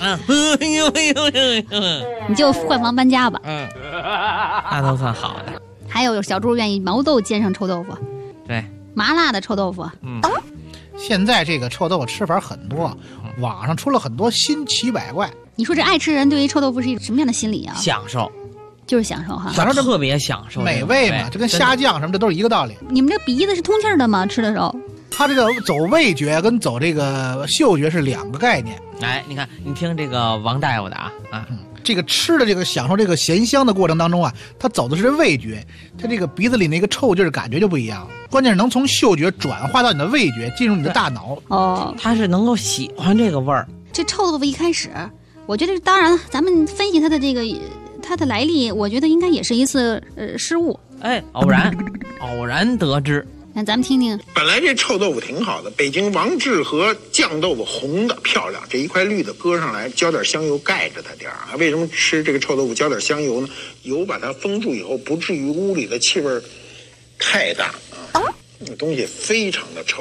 你就换房搬家吧。
那都算好的。
还有小猪愿意毛豆煎上臭豆腐，
对，
麻辣的臭豆腐。
现在这个臭豆腐吃法很多，网上出了很多新奇百怪。
你说这爱吃人对于臭豆腐是一种什么样的心理啊？
享受，
就是享受哈，
享受
特别享受，
美味嘛，这跟虾酱什么的都是一个道理。
你们这鼻子是通气儿的吗？吃的时候，
它这个走味觉跟走这个嗅觉是2个概念。
哎，你看，你听这个王大夫的
这个吃的这个享受这个咸香的过程当中啊，它走的是味觉，它这个鼻子里那个臭劲儿感觉就不一样。关键是能从嗅觉转化到你的味觉，进入你的大脑。
它是能够喜欢这个味儿。
这臭豆腐一开始，我觉得当然了，咱们分析它的这个它的来历，我觉得应该也是一次失误。
哎，偶然得知。
那咱们听听，
本来这臭豆腐挺好的，北京王致和酱豆腐红的漂亮，这一块绿的搁上来，浇点香油盖着它点儿啊。为什么吃这个臭豆腐浇点香油呢？油把它封住以后，不至于屋里的气味太大啊。那个东西非常的臭。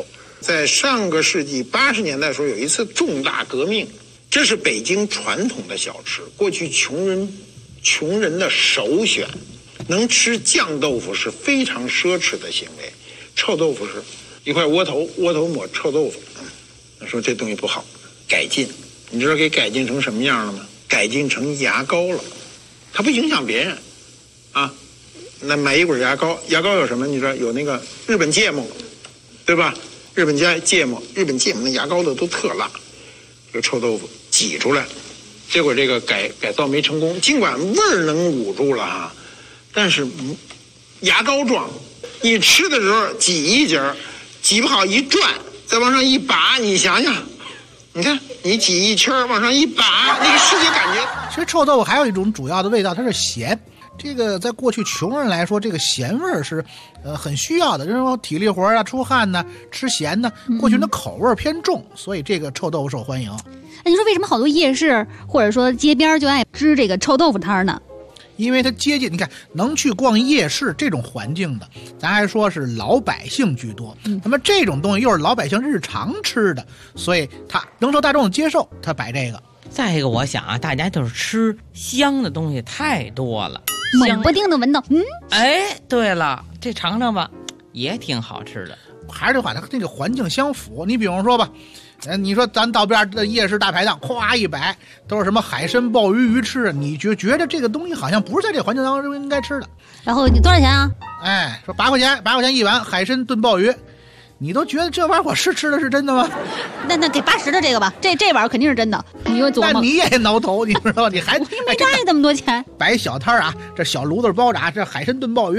在上个世纪80年代时候有一次重大革命，这是北京传统的小吃，过去穷人的首选，能吃酱豆腐是非常奢侈的行为。臭豆腐是一块窝头抹臭豆腐，说这东西不好，改进。你知道给改进成什么样了吗？改进成牙膏了，它不影响别人啊。那买一管牙膏有什么？你知道有那个日本芥末，对吧？日本芥末那牙膏的都特辣，这个臭豆腐挤出来，结果这个改造没成功。尽管味儿能捂住了哈，但是牙膏状，你吃的时候挤一节儿，挤不好一转，再往上一拔，你想想，你看你挤一圈往上一拔，那个视觉感觉。
其实臭豆腐还有一种主要的味道，它是咸。这个在过去穷人来说，这个咸味是很需要的。就是说体力活啊、出汗呢、吃咸呢，过去的口味偏重，所以这个臭豆腐受欢迎。
那你说为什么好多夜市或者说街边就爱支这个臭豆腐摊呢？
因为它接近，你看能去逛夜市这种环境的，咱还说是老百姓居多。那么这种东西又是老百姓日常吃的，所以它能受大众接受，它摆这个。
再一个，我想啊，大家就是吃香的东西太多了，
猛不丁的闻到，
哎，对了，这尝尝吧，也挺好吃的。
还是这话，它那个环境相符。你比方说吧，你说咱道边的夜市大排档，咵一摆都是什么海参、鲍鱼、鱼翅，你觉得这个东西好像不是在这个环境当中应该吃的。
然后你多少钱啊？
哎，说8块钱一碗海参炖鲍鱼。你都觉得这玩意儿我吃的是真的吗？
那给80的这个吧，这玩意儿肯定是真的。你又琢磨，
那你也挠头，你知道？你还
我又没占你那么多钱。
摆小摊啊，这小炉子包炸，这海参炖鲍鱼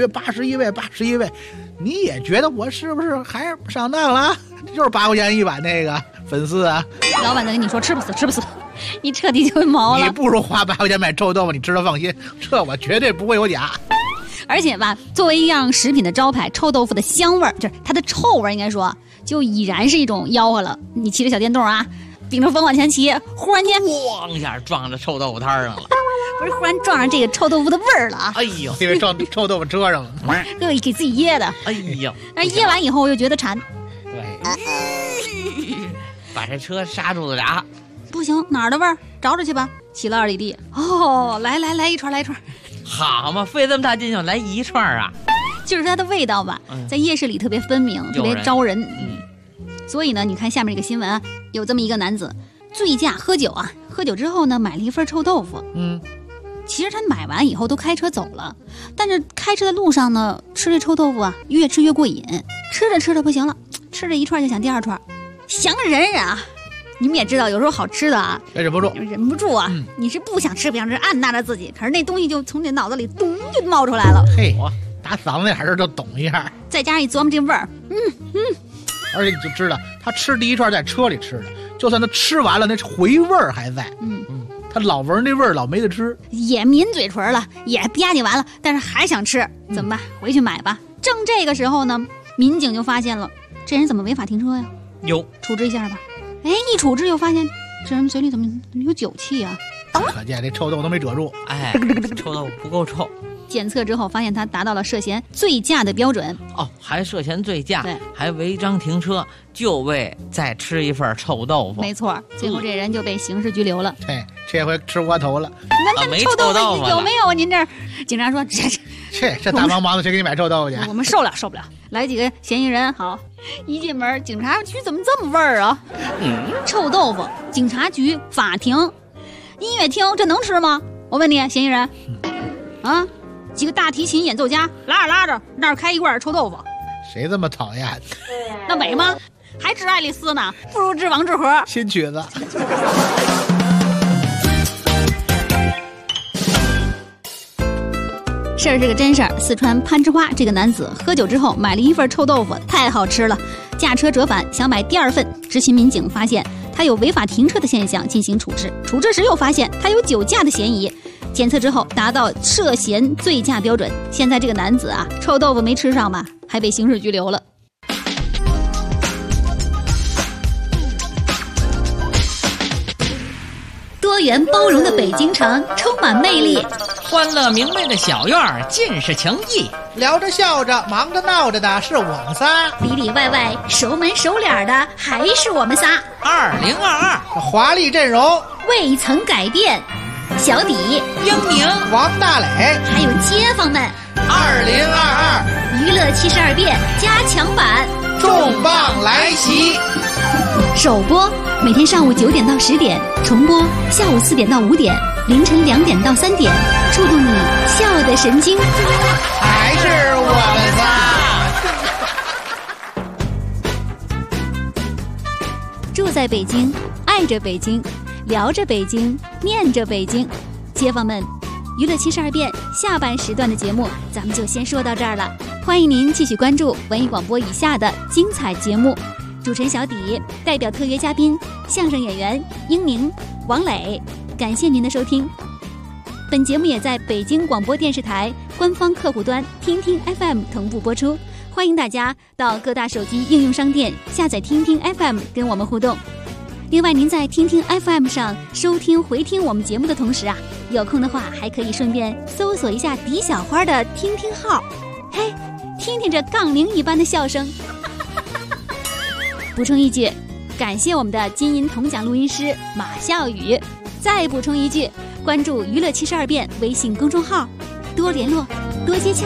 81位，你也觉得我是不是还是上当了？就是8块钱一碗那个粉丝啊。
老板再跟你说吃不死，你彻底就毛了。
你不如花8块钱买臭豆腐，你吃得放心，这我绝对不会有假。
而且吧，作为一样食品的招牌，臭豆腐的香味儿，就是它的臭味儿，应该说就已然是一种吆喝了。你骑着小电动啊，顶着风往前骑，忽然间
咣一下撞着臭豆腐摊上了，
不是忽然撞上这个臭豆腐的味儿了啊！
哎呦，
因为撞臭豆腐车上了，
给自己噎的。
哎呦，
但噎完以后我又觉得馋。
对，把这车刹住了俩。
不行，哪儿的味儿？找去吧。骑了2里地。哦，来一串。
好嘛，费这么大劲就来一串啊！
就是它的味道吧，在夜市里特别分明，特别招人。所以呢，你看下面这个新闻啊，有这么一个男子醉驾喝酒啊，喝酒之后呢，买了一份臭豆腐。其实他买完以后都开车走了，但是开车的路上呢，吃这臭豆腐啊，越吃越过瘾，吃着不行了，吃着一串就想第2串，想忍啊。你们也知道，有时候好吃的啊，忍不住啊，你是不想吃，按捺着自己，可是那东西就从你脑子里咚就冒出来了。
嘿，打嗓子眼儿就懂一下，
再加上一琢磨这味儿，
而且你就知道，他吃第1串在车里吃的，就算他吃完了，那回味儿还在。他老闻那味儿，老没得吃，
也抿嘴唇了，也吧唧完了，但是还想吃，怎么办？回去买吧。正这个时候呢，民警就发现了，这人怎么违法停车呀？处置一下吧。哎，一处置又发现这人嘴里怎么有酒气啊？
可见这臭豆腐都没遮住。
哎，臭豆腐不够臭。
检测之后发现他达到了涉嫌醉驾的标准。
哦，还涉嫌醉驾，
对，
还违章停车，就为再吃一份臭豆腐。
没错，最后这人就被刑事拘留了。
对，这回吃窝头了。
那臭豆腐有没有啊？您这儿警察说
这大忙忙的，谁给你买臭豆腐去？
我们受不了。来几个嫌疑人，好，一进门，警察局怎么这么味儿啊？臭豆腐，警察局、法庭、音乐厅，这能吃吗？我问你，嫌疑人，啊，几个大提琴演奏家拉着那儿开一罐臭豆腐，
谁这么讨厌？
那美吗？还治爱丽丝呢，不如治王致和。
新曲子。
事儿是个真事儿，四川攀枝花这个男子喝酒之后买了一份臭豆腐，太好吃了，驾车折返想买第2份，执勤民警发现他有违法停车的现象，进行处置。处置时又发现他有酒驾的嫌疑，检测之后达到涉嫌醉驾标准。现在这个男子啊，臭豆腐没吃上吧，还被刑事拘留了。
多元包容的北京城充满魅力，
欢乐明媚的小院尽是情谊，
聊着笑着忙着闹着的是我们仨，
里里外外熟门熟脸的还是我们仨。
2022
华丽阵容
未曾改变，小底、
英宁、
王大磊，
还有街坊们。
2022
娱乐72变加强版
重磅来袭，
首播每天上午9点到10点，重播下午4点到5点，凌晨2点到3点，触动你笑的神经。
还是我
们仨。住在北京，爱着北京，聊着北京，念着北京，街坊们。娱乐72变下半时段的节目咱们就先说到这儿了，欢迎您继续关注文艺广播以下的精彩节目。主持人小底代表特约嘉宾相声演员英宁、王磊，感谢您的收听。本节目也在北京广播电视台官方客户端听听 FM 同步播出，欢迎大家到各大手机应用商店下载听听 FM 跟我们互动。另外，您在听听 FM 上收听回听我们节目的同时啊，有空的话还可以顺便搜索一下狄小花的听听号，嘿，听听这杠铃一般的笑声。补充一句，感谢我们的金银铜奖录音师马笑宇。再补充一句，关注娱乐72变微信公众号，多联络，多接洽。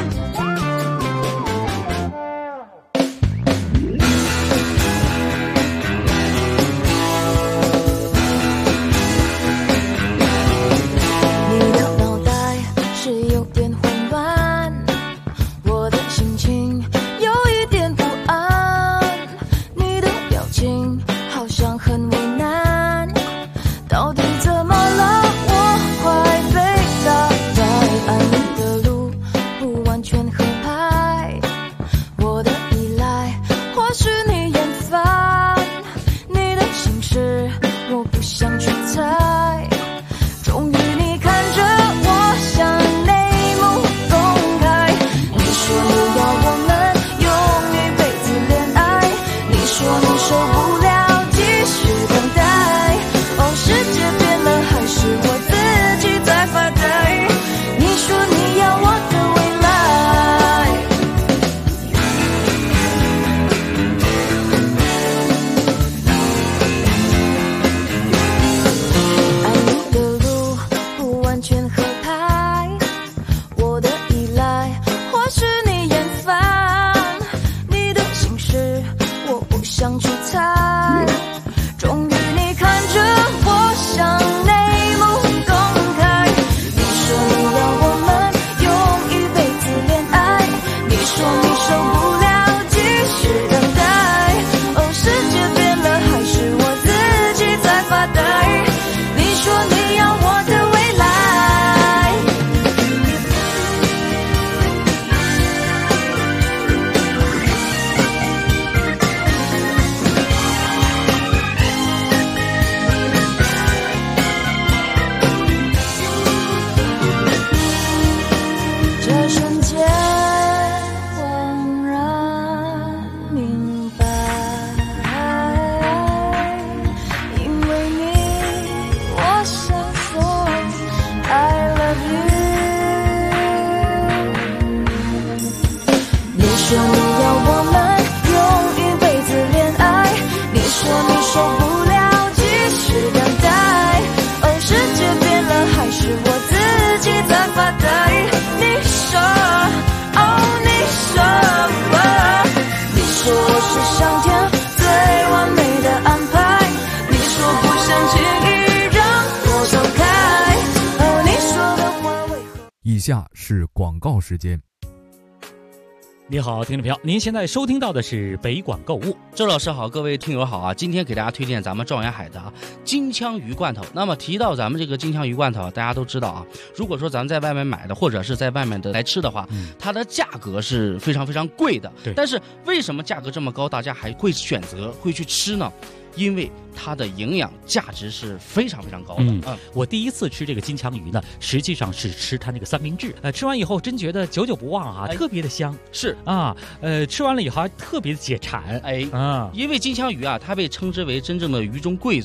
以下是广告时间。
你好，听众朋友，您现在收听到的是北广购物。
周老师好，各位听友好啊！今天给大家推荐咱们状元海的金枪鱼罐头。那么提到咱们这个金枪鱼罐头，大家都知道啊，如果说咱们在外面买的，或者是在外面的来吃的话，它的价格是非常非常贵的。
对。
但是为什么价格这么高，大家还会选择会去吃呢？因为它的营养价值是非常非常高的。
我第一次吃这个金枪鱼呢，实际上是吃它那个三明治。吃完以后真觉得久久不忘啊，特别的香。
是
啊，吃完了以后还特别的解馋。
因为金枪鱼啊，它被称之为真正的鱼中贵族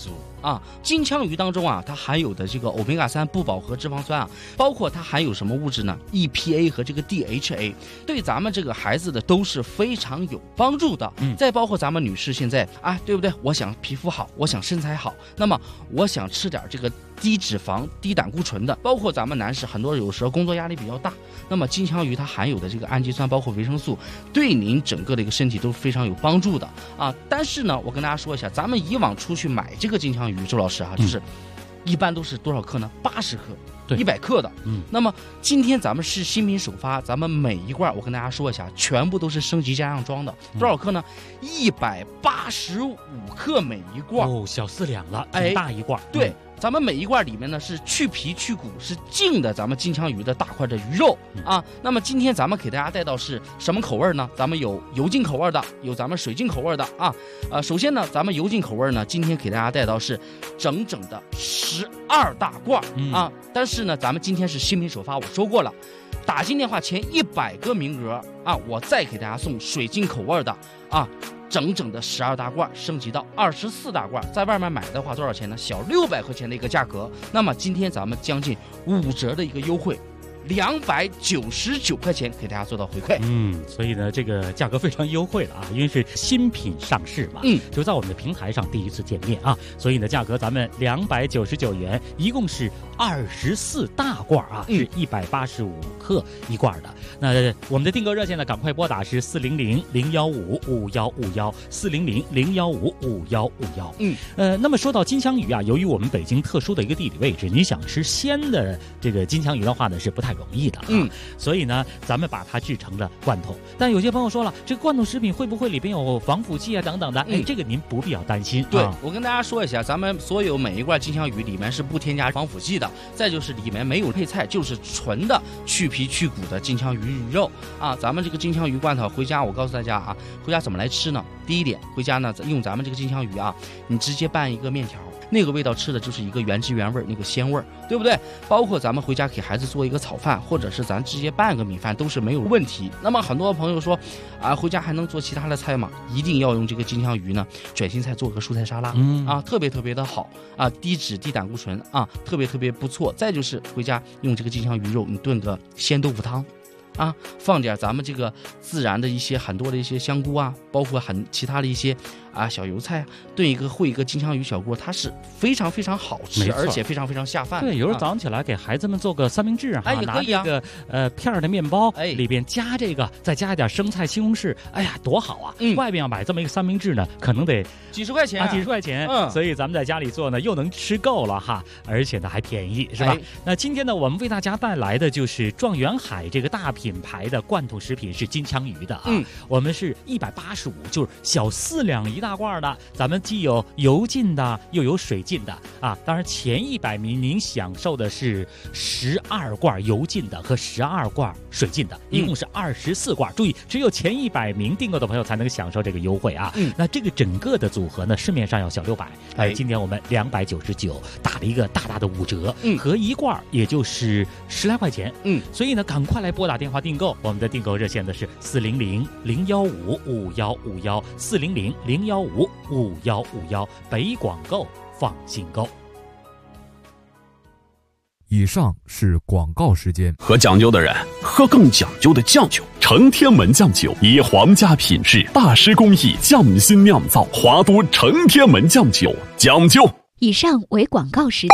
啊。金枪鱼当中啊，它含有的这个欧米伽3不饱和脂肪酸啊，包括它含有什么物质呢 ？EPA 和这个 DHA， 对咱们这个孩子的都是非常有帮助的。再包括咱们女士现在啊，对不对？我想皮肤好，我想身材好，那么我想吃点这个低脂肪、低胆固醇的，包括咱们男士很多有时候工作压力比较大，那么金枪鱼它含有的这个氨基酸，包括维生素，对您整个的一个身体都非常有帮助的啊。但是呢，我跟大家说一下，咱们以往出去买这个金枪鱼，周老师啊，就是一般都是多少克呢？80克。100克的，那么今天咱们是新品首发，咱们每一罐我跟大家说一下，全部都是升级加上装的，多少克呢？185克每一罐，
哦，小4两了，挺大一罐。
对，咱们每一罐里面呢是去皮去骨，是净的，咱们金枪鱼的大块的鱼肉啊。那么今天咱们给大家带到是什么口味呢？咱们有油浸口味的，有咱们水浸口味的啊。首先呢，咱们油浸口味呢，今天给大家带到是整整的12大罐啊。但是呢，咱们今天是新品首发，我说过了，打进电话前100个名额啊，我再给大家送水晶口味的啊，整整的12大罐，升级到24大罐，在外面买的话多少钱呢？小600块钱的一个价格。那么今天咱们将近5折的一个优惠。299块钱给大家做到回馈，
所以呢，这个价格非常优惠了啊，因为是新品上市嘛，就在我们的平台上第一次见面啊，所以呢，价格咱们299元，一共是24大罐啊，是185克一罐的。那我们的订购热线呢，赶快拨打是400-015-5151，400-015-5151。那么说到金枪鱼啊，由于我们北京特殊的一个地理位置，你想吃鲜的这个金枪鱼的话呢，是不太容易的所以呢，咱们把它制成了罐头。但有些朋友说了，这个罐头食品会不会里边有防腐剂啊等等的？这个您不必要担心。
对，我跟大家说一下，咱们所有每一罐金枪鱼里面是不添加防腐剂的，再就是里面没有配菜，就是纯的去皮去骨的金枪鱼鱼肉啊。咱们这个金枪鱼罐头回家，我告诉大家啊，回家怎么来吃呢？第一点，回家呢用咱们这个金枪鱼啊，你直接拌一个面条。那个味道吃的就是一个原汁原味，那个鲜味，对不对？包括咱们回家给孩子做一个炒饭，或者是咱直接拌个米饭都是没有问题。那么很多朋友说啊，回家还能做其他的菜吗？一定要用这个金枪鱼呢，卷心菜做个蔬菜沙拉啊，特别特别的好啊，低脂低胆固醇啊，特别特别不错。再就是回家用这个金枪鱼肉，你炖个鲜豆腐汤。啊，放点咱们这个自然的一些很多的一些香菇啊，包括其他的一些啊小油菜，炖一个烩一个金枪鱼小锅，它是非常非常好吃，而且非常非常下饭。
对，有时候早上起来给孩子们做个三明治啊，
也可以啊，
拿这个片儿的面包，里边加这个，再加一点生菜、西红柿，哎呀，多好啊！外边要买这么一个三明治呢，可能得
几十块钱
啊，几十块钱。所以咱们在家里做呢，又能吃够了哈，而且呢还便宜，是吧？那今天呢，我们为大家带来的就是状元海这个大品牌的罐头食品是金枪鱼的啊，我们是185，就是小4两一大罐的，咱们既有油浸的，又有水浸的啊。当然前100名您享受的是12罐油浸的和12罐水浸的，一共是24罐。注意，只有前100名订购的朋友才能享受这个优惠啊。那这个整个的组合呢，市面上要小600，今天我们299打了一个大大的5折，合一罐也就是10来块钱。所以呢，赶快来拨打电话订购。我们的订购热线的是400-015-5151，400-015-5151，北广购放心购。
以上是广告时间。
喝讲究的人喝更讲究的酱酒，承天门酱酒以皇家品质、大师工艺匠心酿造，华都承天门酱酒，讲究。
以上为广告时间。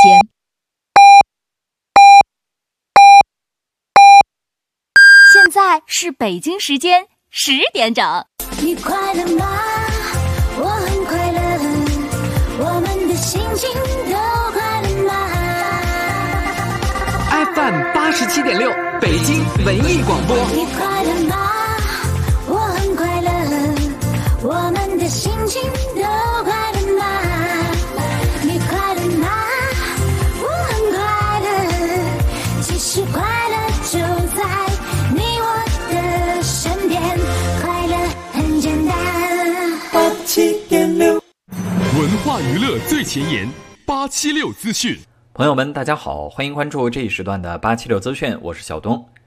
现在是北京时间10点整。
你快乐吗？我很快乐，我们的心情都快乐吗？
FM 87.6，北京文艺广播。
你快乐吗？我很快乐，我们的心情都快乐吗？你快乐吗？我很快乐，其实快乐就在你我的身边，快乐很简单。87.6，
文化娱乐最前沿，876资讯。
朋友们，大家好，欢迎关注这一时段的876资讯，我是小东。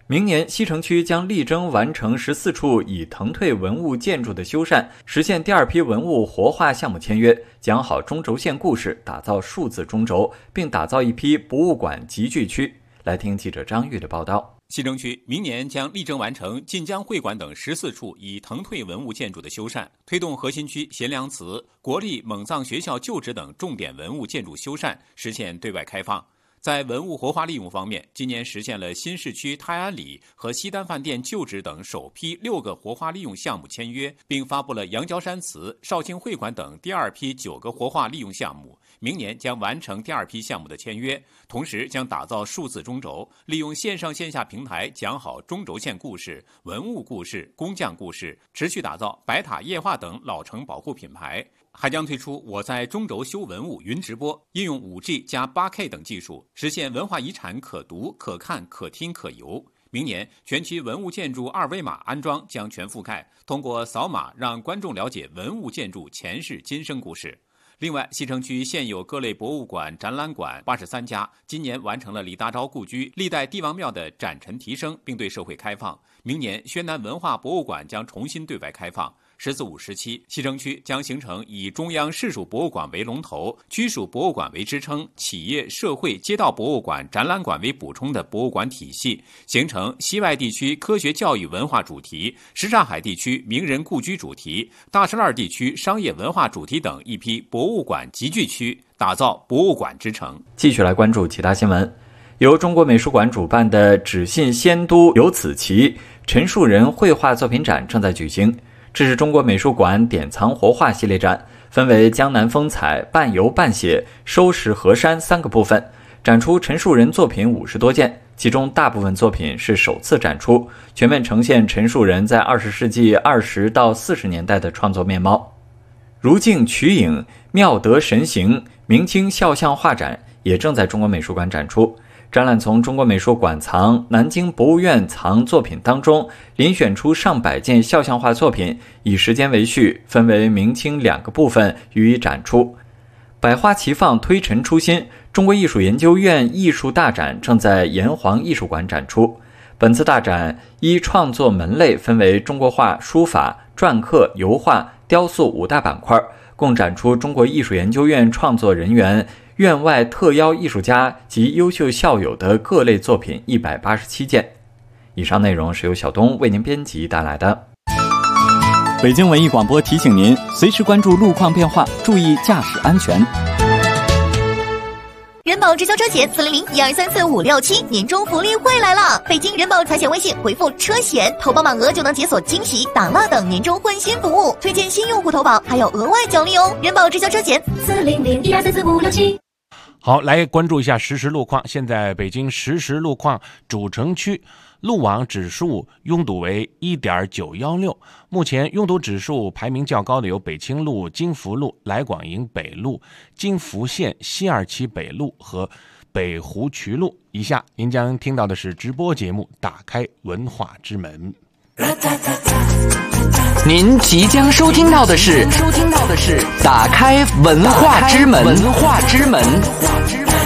明年西城区将力争完成14处已腾退文物建筑的修缮，实现第2批文物活化项目签约，讲好中轴线故事，打造数字中轴，并打造一批博物馆集聚区。来听记者张玉的报道。
西城区明年将力争完成晋江会馆等14处已腾退文物建筑的修缮，推动核心区贤良祠、国立蒙藏学校旧址等重点文物建筑修缮，实现对外开放。在文物活化利用方面，今年实现了新市区泰安里和西单饭店旧址等首批6个活化利用项目签约，并发布了羊角山祠、绍兴会馆等第2批9个活化利用项目。明年将完成第2批项目的签约，同时将打造数字中轴，利用线上线下平台讲好中轴线故事、文物故事、工匠故事，持续打造白塔夜话等老城保护品牌。还将推出我在中轴修文物云直播，应用 5G 加 8K 等技术，实现文化遗产可读、可看、可听、可游。明年全区文物建筑2维码安装将全覆盖，通过扫码让观众了解文物建筑前世今生故事。另外，西城区现有各类博物馆、展览馆83家，今年完成了李大钊故居、历代帝王庙的展陈提升，并对社会开放。明年，宣南文化博物馆将重新对外开放。14-5时期，西城区将形成以中央市属博物馆为龙头、区属博物馆为支撑、企业、社会、街道博物馆、展览馆为补充的博物馆体系，形成西外地区科学教育文化主题、什刹海地区名人故居主题、大石栏地区商业文化主题等一批博物馆集聚区，打造博物馆之城。
继续来关注其他新闻。由中国美术馆主办的只信仙都有此奇陈树人绘画作品展正在举行。这是中国美术馆典藏活化系列展，分为江南风采、半游半写、收拾河山3个部分，展出陈树人作品50多件，其中大部分作品是首次展出，全面呈现陈树人在20世纪20到40年代的创作面貌。如镜取影、妙得神行明清肖像画展也正在中国美术馆展出。展览从中国美术馆藏、南京博物院藏作品当中遴选出上百件肖像画作品，以时间为序，分为明清2个部分予以展出。百花齐放，推陈出新，中国艺术研究院艺术大展正在炎黄艺术馆展出。本次大展依创作门类分为中国画、书法、篆刻、油画、雕塑5大板块，共展出中国艺术研究院创作人员、院外特邀艺术家及优秀校友的各类作品187件。以上内容是由小东为您编辑带来的。 北京文艺广播提醒您，随时关注路况变化，注意驾驶安全。
人保直销车险400-1234-567年终福利会来了！北京人保财险微信回复车险，投保满额就能解锁惊喜、打蜡等年终换新服务，推荐新用户投保还有额外奖励哦！人保直销车险400-1234-567。
好，来关注一下实时路况。现在北京实时路况，主城区路网指数拥堵为 1.916， 目前拥堵指数排名较高的有北清路、金福路、来广营北路、金福县西2期北路和北湖渠路。以下您将听到的是直播节目《打开文化之门》。
您即将收听到的是打开文化之门。